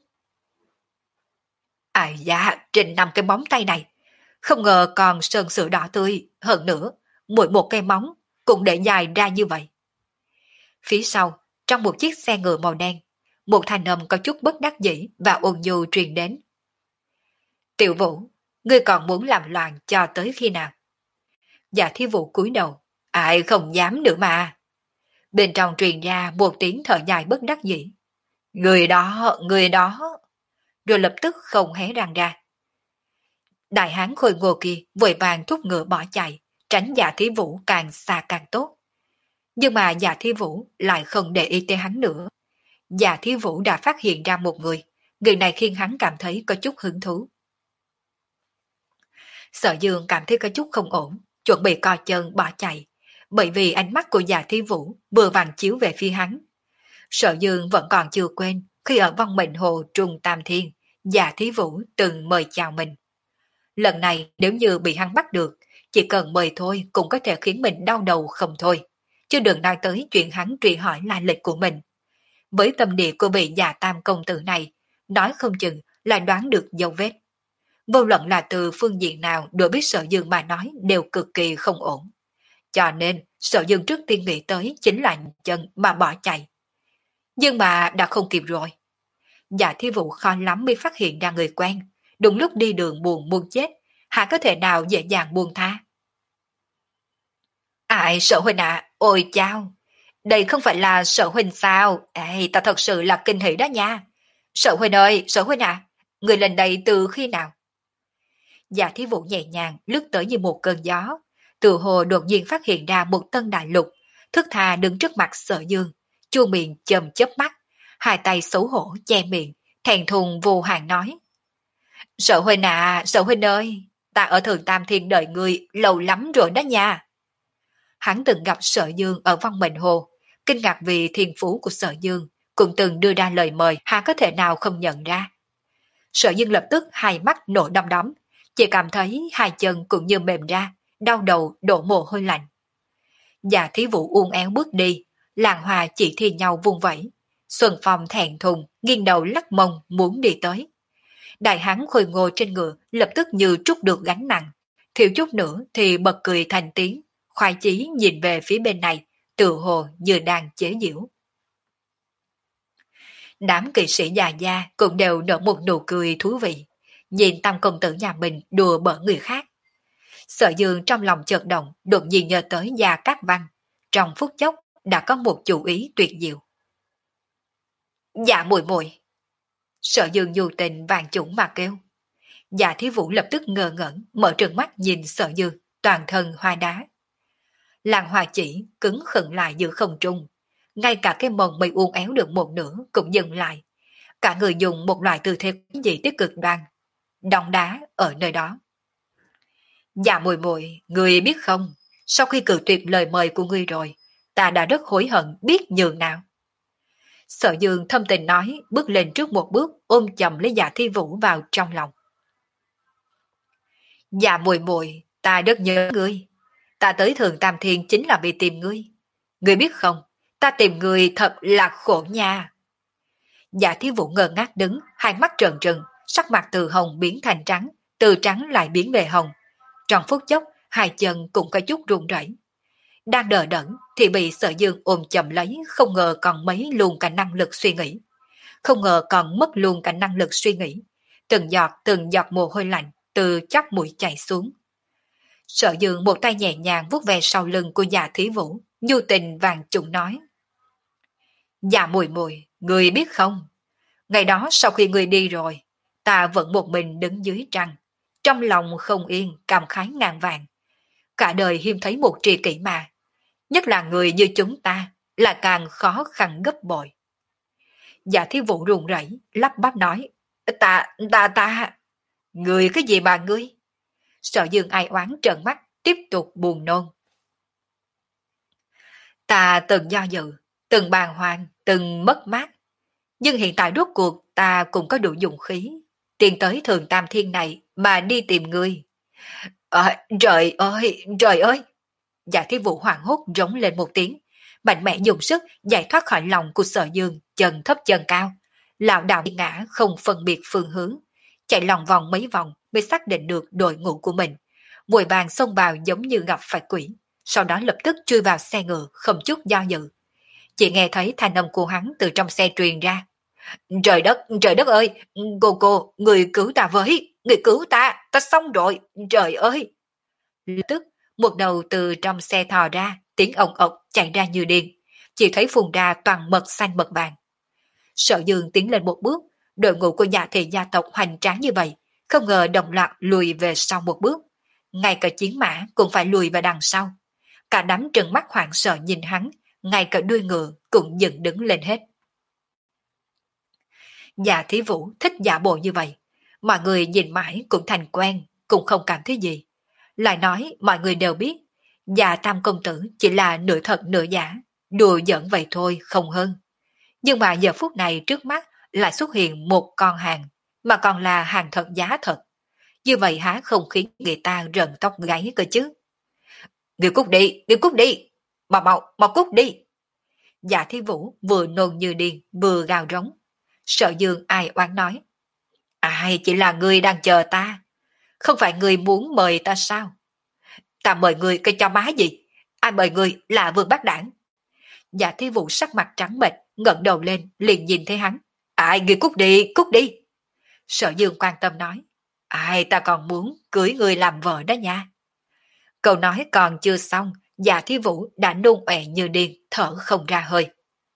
À dạ, trên năm cái móng tay này, không ngờ còn sơn sữa đỏ tươi, hơn nữa, mỗi một cây móng cũng để dài ra như vậy. Phía sau, trong một chiếc xe ngựa màu đen, một thanh âm có chút bất đắc dĩ và ôn nhu truyền đến. Tiểu Vũ, ngươi còn muốn làm loạn cho tới khi nào? Dạ Thí Vũ cúi đầu, ai không dám nữa mà. Bên trong truyền ra một tiếng thở dài bất đắc dĩ. Người đó, người đó. Rồi lập tức không hé răng ra. Đại hán khôi ngô kia vội vàng thúc ngựa bỏ chạy, tránh Dạ Thí Vũ càng xa càng tốt. Nhưng mà Dạ Thí Vũ lại không để ý tới hắn nữa. Dạ Thí Vũ đã phát hiện ra một người, người này khiến hắn cảm thấy có chút hứng thú. Sở Dương cảm thấy có chút không ổn, chuẩn bị co chân bỏ chạy, bởi vì ánh mắt của Dạ Thí Vũ vừa vàng chiếu về phía hắn. Sở Dương vẫn còn chưa quên khi ở Vong Mệnh Hồ Trung Tam Thiên, Dạ Thí Vũ từng mời chào mình. Lần này nếu như bị hắn bắt được, chỉ cần mời thôi cũng có thể khiến mình đau đầu không thôi, chứ đừng nói tới chuyện hắn truy hỏi lai lịch của mình. Với tâm địa của vị Dạ Tam công tử này, nói không chừng là đoán được dấu vết. Vô luận là từ phương diện nào đối với Sở Dương mà nói đều cực kỳ không ổn. Cho nên Sở Dương trước tiên nghĩ tới chính là chân mà bỏ chạy. Nhưng mà đã không kịp rồi. Dạ Thí Vũ khó lắm mới phát hiện ra người quen, đúng lúc đi đường buồn muốn chết, hả có thể nào dễ dàng buông tha. Ai Sở huynh ạ, à, ôi chao, đây không phải là Sở huynh sao? Ê, ta thật sự là kinh hỉ đó nha. Sở huynh ơi, Sở huynh ạ, à, người lên đây từ khi nào? Dạ Thí Vũ nhẹ nhàng lướt tới như một cơn gió, từ hồ đột nhiên phát hiện ra một tân đại lục, thức tha đứng trước mặt Sở Dương, chu miệng chầm chớp mắt, hai tay xấu hổ che miệng, thẹn thùng vô hạn nói. Sở huynh à, Sở huynh ơi, ta ở Thường Tam Thiên đợi người lâu lắm rồi đó nha. Hắn từng gặp Sở Dương ở Văn Mệnh Hồ, kinh ngạc vì thiên phú của Sở Dương, cũng từng đưa ra lời mời, hắn có thể nào không nhận ra. Sở Dương lập tức hai mắt nổi đom đóm, chỉ cảm thấy hai chân cũng như mềm ra, đau đầu đổ mồ hôi lạnh. Dạ Thí Vũ uốn éo bước đi, làng hòa chỉ thi nhau vung vẩy. Xuân Phong thẹn thùng, nghiêng đầu lắc mông muốn đi tới. Đại hán khôi ngô trên ngựa lập tức như trút được gánh nặng, thiếu chút nữa thì bật cười thành tiếng, khoái chí nhìn về phía bên này, tự hồ như đang chế giễu. Đám kỵ sĩ già gia cũng đều nở một nụ cười thú vị, nhìn Tam công tử nhà mình đùa bỡn người khác. Sở Dương trong lòng chợt động, đột nhiên nhớ tới Gia Cát Văn, trong phút chốc đã có một chủ ý tuyệt diệu. Dạ muội muội. Sở Dương dù tình vàng chủng mà kêu. Dạ Thí Vũ lập tức ngơ ngẩn, mở trừng mắt nhìn Sở Dương, toàn thân hoa đá. Làng hoa chỉ cứng khựng lại giữa không trung, ngay cả cái mông mây uốn éo được một nửa cũng dừng lại. Cả người dùng một loại tư thế dị tích cực đoan, đong đá ở nơi đó. Dạ muội muội, người biết không, sau khi cự tuyệt lời mời của ngươi rồi, ta đã rất hối hận biết nhường nào. Sở Dương thâm tình nói, bước lên trước một bước, ôm chầm lấy Dạ Thi Vũ vào trong lòng. Dạ muội muội, ta rất nhớ ngươi. Ta tới Thường Tam Thiên chính là vì tìm ngươi. Ngươi biết không, ta tìm ngươi thật là khổ nha. Dạ Thi Vũ ngơ ngác đứng, hai mắt trợn trừng, sắc mặt từ hồng biến thành trắng, từ trắng lại biến về hồng. Trong phút chốc, hai chân cũng có chút run rẩy. Đang đờ đẫn thì bị Sở Dương ôm chầm lấy, không ngờ còn mấy luôn cả năng lực suy nghĩ. Không ngờ còn mất luôn cả năng lực suy nghĩ. Từng giọt từng giọt mồ hôi lạnh từ chóp mũi chảy xuống. Sở Dương một tay nhẹ nhàng vuốt về sau lưng của Dạ Thí Vũ, nhu tình vàng trụng nói: Dạ muội muội, người biết không? Ngày đó sau khi người đi rồi, ta vẫn một mình đứng dưới trăng, trong lòng không yên, cảm khái ngàn vàng. Cả đời hiếm thấy một tri kỷ mà, nhất là người như chúng ta, là càng khó khăn gấp bội. Dạ Thí Vũ run rẩy, lắp bắp nói: Ta, ta, ta, người cái gì mà ngươi? Sở Dương ai oán trợn mắt, tiếp tục buồn nôn. Ta từng do dự, từng bàng hoàng, từng mất mát. Nhưng hiện tại rốt cuộc ta cũng có đủ dũng khí. Tiến tới Thường Tam Thiên này mà đi tìm ngươi. À, trời ơi, trời ơi! Dạ Thi Vũ hoảng hốt rống lên một tiếng, mạnh mẽ dùng sức giải thoát khỏi lòng của Sở Dương, chân thấp chân cao, lảo đảo đi ngã không phân biệt phương hướng, chạy lòng vòng mấy vòng mới xác định được đội ngũ của mình, vội vàng xông vào giống như gặp phải quỷ, sau đó lập tức chui vào xe ngựa không chút do dự. Chỉ nghe thấy thanh âm của hắn từ trong xe truyền ra: Trời đất, trời đất ơi, cô cô, người cứu ta với, người cứu ta, ta xong rồi, trời ơi! Lập tức, một đầu từ trong xe thò ra, tiếng ồng ộc chạy ra như điên, chỉ thấy phun ra toàn mật xanh mật vàng. Sở Dương tiến lên một bước, đội ngũ của nhà thị gia tộc hoành tráng như vậy, không ngờ đồng loạt lùi về sau một bước. Ngay cả chiến mã cũng phải lùi về đằng sau. Cả đám trừng mắt hoảng sợ nhìn hắn, ngay cả đuôi ngựa cũng dựng đứng lên hết. Dạ Thí Vũ thích giả bộ như vậy, mọi người nhìn mãi cũng thành quen, cũng không cảm thấy gì. Lại nói mọi người đều biết, Dạ Tam công tử chỉ là nửa thật nửa giả, đùa giỡn vậy thôi không hơn. Nhưng mà giờ phút này trước mắt lại xuất hiện một con hàng, mà còn là hàng thật giá thật. Như vậy há không khiến người ta rợn tóc gáy cơ chứ. Người cút đi, người cút đi, mau mau, mau cút đi. Dạ Thí Vũ vừa nôn như điên, vừa gào rống. Sở Dương ai oán nói: Ai chỉ là người đang chờ ta, không phải người muốn mời ta sao? Ta mời người cái cho má gì? Ai mời người là Vương Bác Đảng? Dạ Thí Vũ sắc mặt trắng bệch, ngẩng đầu lên liền nhìn thấy hắn. Ai, người cút đi, cút đi. Sở Dương quan tâm nói: Ai, ta còn muốn cưới người làm vợ đó nha. Câu nói còn chưa xong, Dạ Thí Vũ đã nôn ọe như điên, thở không ra hơi.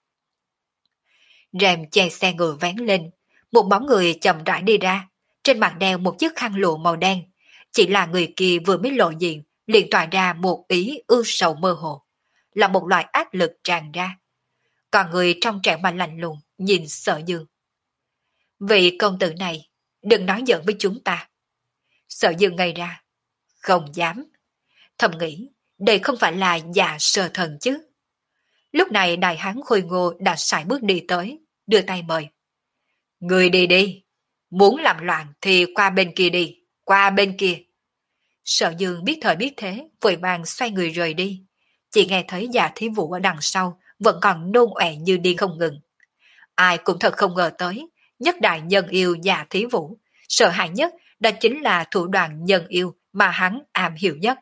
Rèm che xe ngựa vén lên, một bóng người chậm rãi đi ra, trên mặt đeo một chiếc khăn lụa màu đen. Chỉ là người kia vừa mới lộ diện, liền tỏa ra một ý ưu sầu mơ hồ, là một loại áp lực tràn ra. Còn người trong trẻo mà lạnh lùng, nhìn Sở Dương. Vị công tử này, đừng nói giỡn với chúng ta. Sở Dương ngây ra, không dám. Thầm nghĩ, đây không phải là dạ sơ thần chứ. Lúc này đại hán khôi ngô đã sải bước đi tới, đưa tay mời. Người đi đi, muốn làm loạn thì qua bên kia đi, qua bên kia. Sở Dương biết thời biết thế, vội vàng xoay người rời đi. Chỉ nghe thấy Dạ Thí Vũ ở đằng sau, vẫn còn nôn ọe như điên không ngừng. Ai cũng thật không ngờ tới, nhất đại nhân yêu Dạ Thí Vũ, sợ hãi nhất đó chính là thủ đoạn nhân yêu mà hắn am hiểu nhất.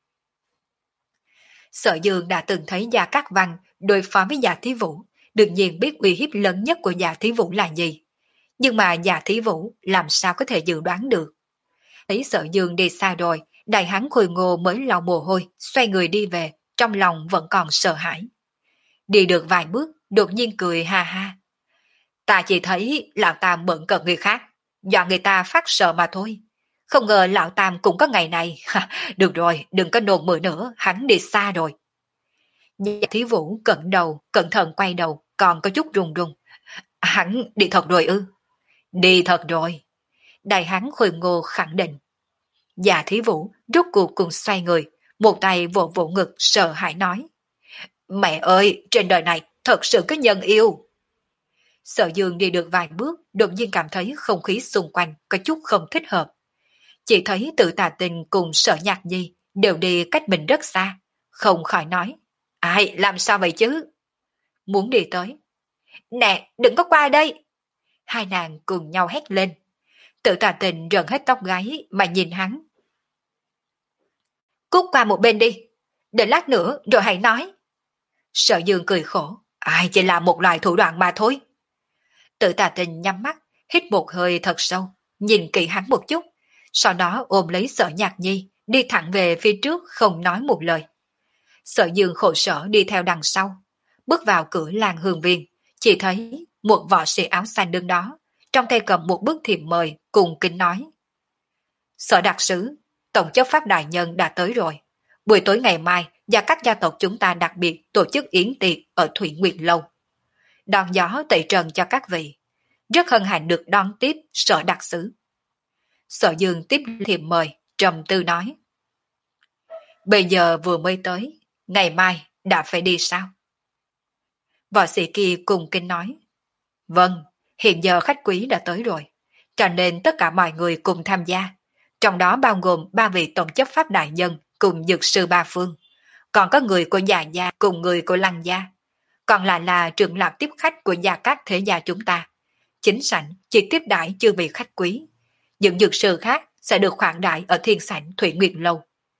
Sở Dương đã từng thấy Gia Cát Văn đối phó với Dạ Thí Vũ, đương nhiên biết uy hiếp lớn nhất của Dạ Thí Vũ là gì. Nhưng mà Dạ Thí Vũ làm sao có thể dự đoán được. Thấy Sở Dương đi xa rồi, đại hán khôi ngô mới lau mồ hôi, xoay người đi về, trong lòng vẫn còn sợ hãi. Đi được vài bước, đột nhiên cười ha ha. Ta chỉ thấy lão Tam bận cợt người khác, dọa người ta phát sợ mà thôi. Không ngờ lão Tam cũng có ngày này. Được rồi, đừng có nôn mửa nữa, hắn đi xa rồi. Dạ Thí Vũ cẩn đầu, cẩn thận quay đầu, còn có chút run run. Hắn đi thật rồi ư? Đi thật rồi. Đại hán khôi ngô khẳng định. Dạ Thí Vũ rút cuộc cùng xoay người, một tay vỗ vỗ ngực sợ hãi nói. Mẹ ơi, trên đời này thật sự có nhân yêu. Sở Dương đi được vài bước, đột nhiên cảm thấy không khí xung quanh có chút không thích hợp. Chỉ thấy Tự Tà Tình cùng Sở Nhạc Nhi đều đi cách mình rất xa, không khỏi nói. Ai, làm sao vậy chứ? Muốn đi tới. Nè, đừng có qua đây. Hai nàng cùng nhau hét lên. Tự Tà Tình rợn hết tóc gáy mà nhìn hắn. Cút qua một bên đi, để lát nữa rồi hãy nói. Sở Dương cười khổ. Ai, chỉ là một loại thủ đoạn mà thôi. Tự Tà Tình nhắm mắt, hít một hơi thật sâu, nhìn kỹ hắn một chút, sau đó ôm lấy Sở Nhạc Nhi, đi thẳng về phía trước không nói một lời. Sở Dương khổ sở đi theo đằng sau, bước vào cửa làng Hương Viên, chỉ thấy một võ sĩ áo xanh đứng đó, trong tay cầm một bức thiệp mời cùng kính nói. Sở đặc sứ, tổng chấp pháp đại nhân đã tới rồi. Buổi tối ngày mai, và các gia tộc chúng ta đặc biệt tổ chức yến tiệc ở Thủy Nguyệt Lâu. Đón gió tẩy trần cho các vị. Rất hân hạnh được đón tiếp Sở đặc sứ. Sở Dương tiếp thiệp mời, trầm tư nói. Bây giờ vừa mới tới, ngày mai đã phải đi sao? Võ sĩ kia cùng kính nói. Vâng, hiện giờ khách quý đã tới rồi, cho nên tất cả mọi người cùng tham gia, trong đó bao gồm ba vị tổng chấp pháp đại nhân cùng dược sư ba phương, còn có người của Già Gia cùng người của Lăng Gia, còn lại là trưởng lão tiếp khách của Gia Các thế gia chúng ta. Chính sảnh chỉ tiếp đãi chưa vị khách quý, những dược sư khác sẽ được khoản đãi ở thiên sảnh Thủy Nguyệt Lâu.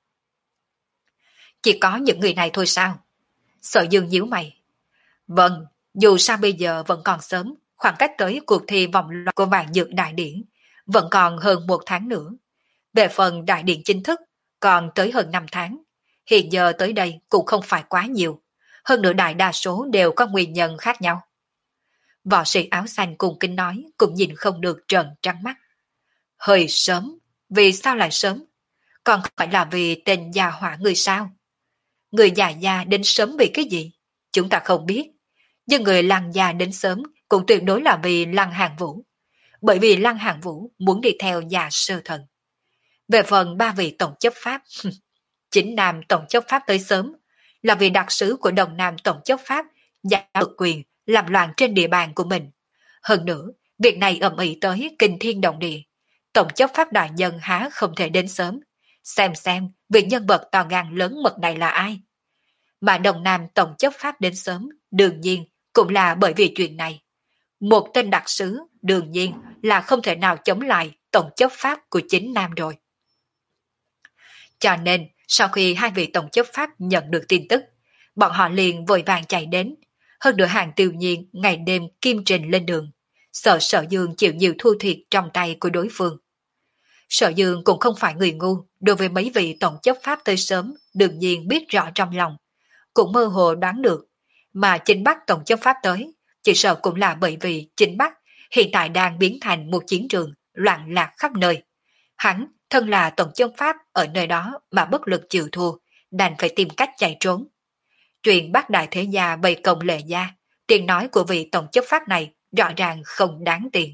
Chỉ có những người này thôi sao? Sở Dương nhíu mày. Vâng, dù sao bây giờ vẫn còn sớm, khoảng cách tới cuộc thi vòng loại của vạn dược đại điển vẫn còn hơn một tháng nữa. Về phần đại điển chính thức còn tới hơn năm tháng, hiện giờ tới đây cũng không phải quá nhiều, hơn nữa đại đa số đều có nguyên nhân khác nhau. Võ sĩ áo xanh cùng kính nói, cũng nhìn không được trợn trắng mắt. Hơi sớm, vì sao lại sớm? Còn phải là vì tên già hỏa người sao? Người già già đến sớm vì cái gì? Chúng ta không biết. Nhưng người Lăng Gia đến sớm cũng tuyệt đối là vì Lăng Hàng Vũ. Bởi vì Lăng Hàng Vũ muốn đi theo nhà sơ thần. Về phần ba vị tổng chấp pháp, chính Nam tổng chấp pháp tới sớm là vì đặc sứ của Đồng Nam tổng chấp pháp giả được quyền làm loạn trên địa bàn của mình. Hơn nữa, việc này ầm ĩ tới kinh thiên động địa. Tổng chấp pháp đại nhân há không thể đến sớm. Xem xem vị nhân vật to gan lớn mật này là ai. Mà Đồng Nam tổng chấp pháp đến sớm, đương nhiên cũng là bởi vì chuyện này. Một tên đặc sứ đương nhiên là không thể nào chống lại tổng chấp pháp của chính Nam rồi. Cho nên, sau khi hai vị tổng chấp pháp nhận được tin tức, bọn họ liền vội vàng chạy đến. Hơn nữa Hàng Tiêu Nhiên ngày đêm kim trình lên đường, sợ Sở Dương chịu nhiều thua thiệt trong tay của đối phương. Sở Dương cũng không phải người ngu, đối với mấy vị tổng chấp pháp tới sớm, đương nhiên biết rõ trong lòng, cũng mơ hồ đoán được, mà chính Bắc tổng chấp pháp tới, chỉ sợ cũng là bởi vì chính Bắc hiện tại đang biến thành một chiến trường loạn lạc khắp nơi. Hắn, thân là tổng chấp pháp ở nơi đó mà bất lực chịu thua, đành phải tìm cách chạy trốn. Chuyện Bác Đại Thế Gia bày công lệ gia, tiếng nói của vị tổng chấp pháp này rõ ràng không đáng tiền.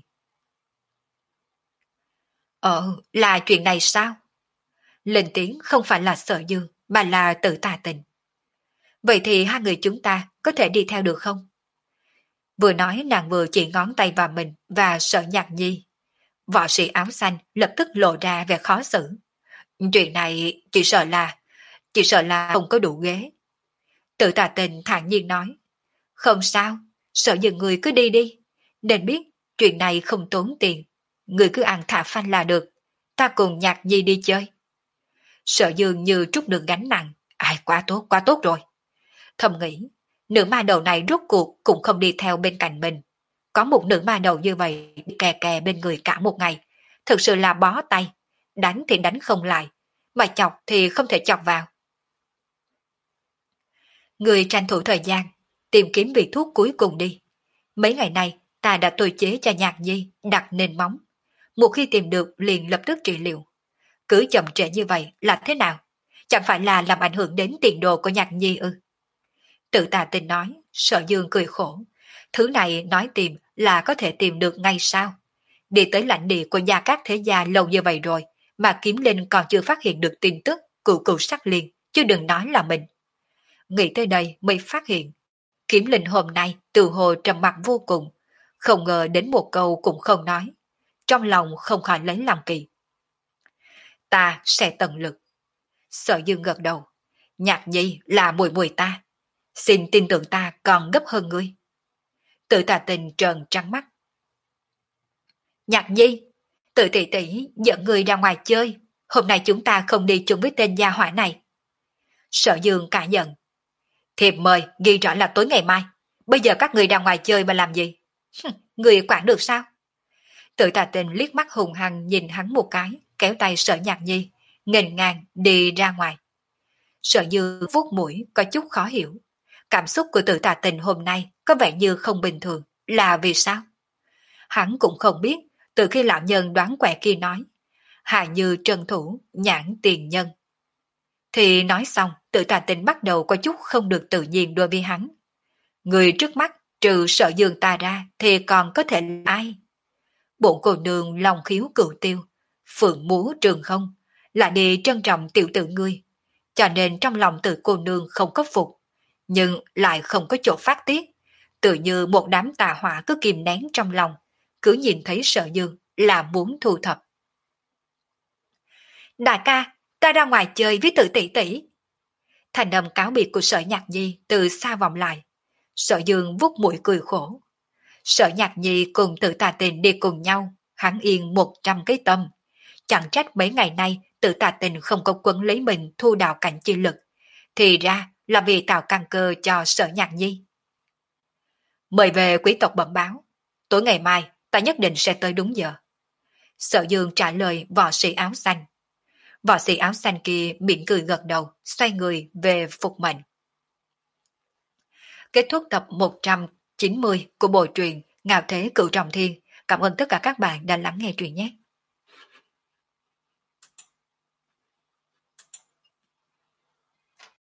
Ờ, là chuyện này sao? Lên tiếng không phải là Sở Dương, mà là Tự Tà Tình. Vậy thì hai người chúng ta có thể đi theo được không? Vừa nói nàng vừa chỉ ngón tay vào mình và Sở Nhạc Nhi. Võ sĩ áo xanh lập tức lộ ra vẻ khó xử. Chuyện này chỉ sợ là, chỉ sợ là không có đủ ghế. Tự Tà Tình thản nhiên nói. Không sao, Sở Dương người cứ đi đi. Nên biết chuyện này không tốn tiền. Người cứ ăn thả phanh là được. Ta cùng Nhạc Nhi đi chơi. Sở Dương như trút được gánh nặng. Ai, quá tốt, quá tốt rồi. Thầm nghĩ, nữ ma đầu này rốt cuộc cũng không đi theo bên cạnh mình. Có một nữ ma đầu như vậy kè kè bên người cả một ngày, thực sự là bó tay. Đánh thì đánh không lại, mà chọc thì không thể chọc vào. Người tranh thủ thời gian, tìm kiếm vị thuốc cuối cùng đi. Mấy ngày nay, ta đã tôi chế cho Nhạc Nhi đặt nền móng. Một khi tìm được liền lập tức trị liệu. Cứ chậm trễ như vậy là thế nào? Chẳng phải là làm ảnh hưởng đến tiền đồ của Nhạc Nhi ư? Tự Tà Tình nói, Sở Dương cười khổ. Thứ này nói tìm là có thể tìm được ngay sao? Đi tới lãnh địa của Gia Các thế gia lâu như vậy rồi, mà Kiếm Linh còn chưa phát hiện được tin tức cựu cựu sắc liên, chứ đừng nói là mình. Nghĩ tới đây mới phát hiện, Kiếm Linh hôm nay từ hồ trầm mặc vô cùng, không ngờ đến một câu cũng không nói. Trong lòng không khỏi lấy làm kỳ. Ta sẽ tận lực. Sở Dương gật đầu. Nhạc nhi là mùi mùi ta. Xin tin tưởng ta còn gấp hơn ngươi. Tự Tà Tình trợn trắng mắt. Nhạc nhi, tự tỷ tỷ dẫn người ra ngoài chơi. Hôm nay chúng ta không đi chung với tên gia hỏa này. Sở Dương cả giận. Thiệp mời ghi rõ là tối ngày mai. Bây giờ các người ra ngoài chơi mà làm gì? Người quản được sao? Tự Tà Tình liếc mắt hùng hăng nhìn hắn một cái, kéo tay Sở Nhạc Nhi, nghênh ngang đi ra ngoài. Sở Dư vuốt mũi có chút khó hiểu. Cảm xúc của Tự Tà Tình hôm nay có vẻ như không bình thường, là vì sao? Hắn cũng không biết, từ khi lão nhân đoán quẻ kia nói, hạ như trân thủ, nhãn tiền nhân. Thì nói xong, Tự Tà Tình bắt đầu có chút không được tự nhiên đối với hắn. Người trước mắt, trừ Sở Dương ta ra, thì còn có thể là ai? Bổn cô nương lòng khiếu cửu tiêu, phượng múa trường không, là đi trân trọng tiểu tử ngươi, cho nên trong lòng tự cô nương không có phục, nhưng lại không có chỗ phát tiết, tự như một đám tà hỏa cứ kìm nén trong lòng, cứ nhìn thấy Sở Dương là muốn thu thập. Đại ca, ta ra ngoài chơi với Tự tỷ tỷ. Thành âm cáo biệt của Sở Nhạc Nhi từ xa vọng lại. Sở Dương vuốt mũi cười khổ. Sở Nhạc Nhi cùng Tự Tà Tình đi cùng nhau, hắn yên một trăm cái tâm. Chẳng trách mấy ngày nay Tự Tà Tình không có quấn lấy mình thu đào cảnh chi lực. Thì ra là vì tạo căn cơ cho Sở Nhạc Nhi. Mời về quý tộc bẩm báo. Tối ngày mai ta nhất định sẽ tới đúng giờ. Sở Dương trả lời võ sĩ áo xanh. Võ sĩ áo xanh kia mỉm cười gật đầu, xoay người về phục mệnh. Kết thúc tập một trăm chín mươi của bộ truyện Ngạo Thế Cửu Trọng Thiên. Cảm ơn tất cả các bạn đã lắng nghe truyện nhé.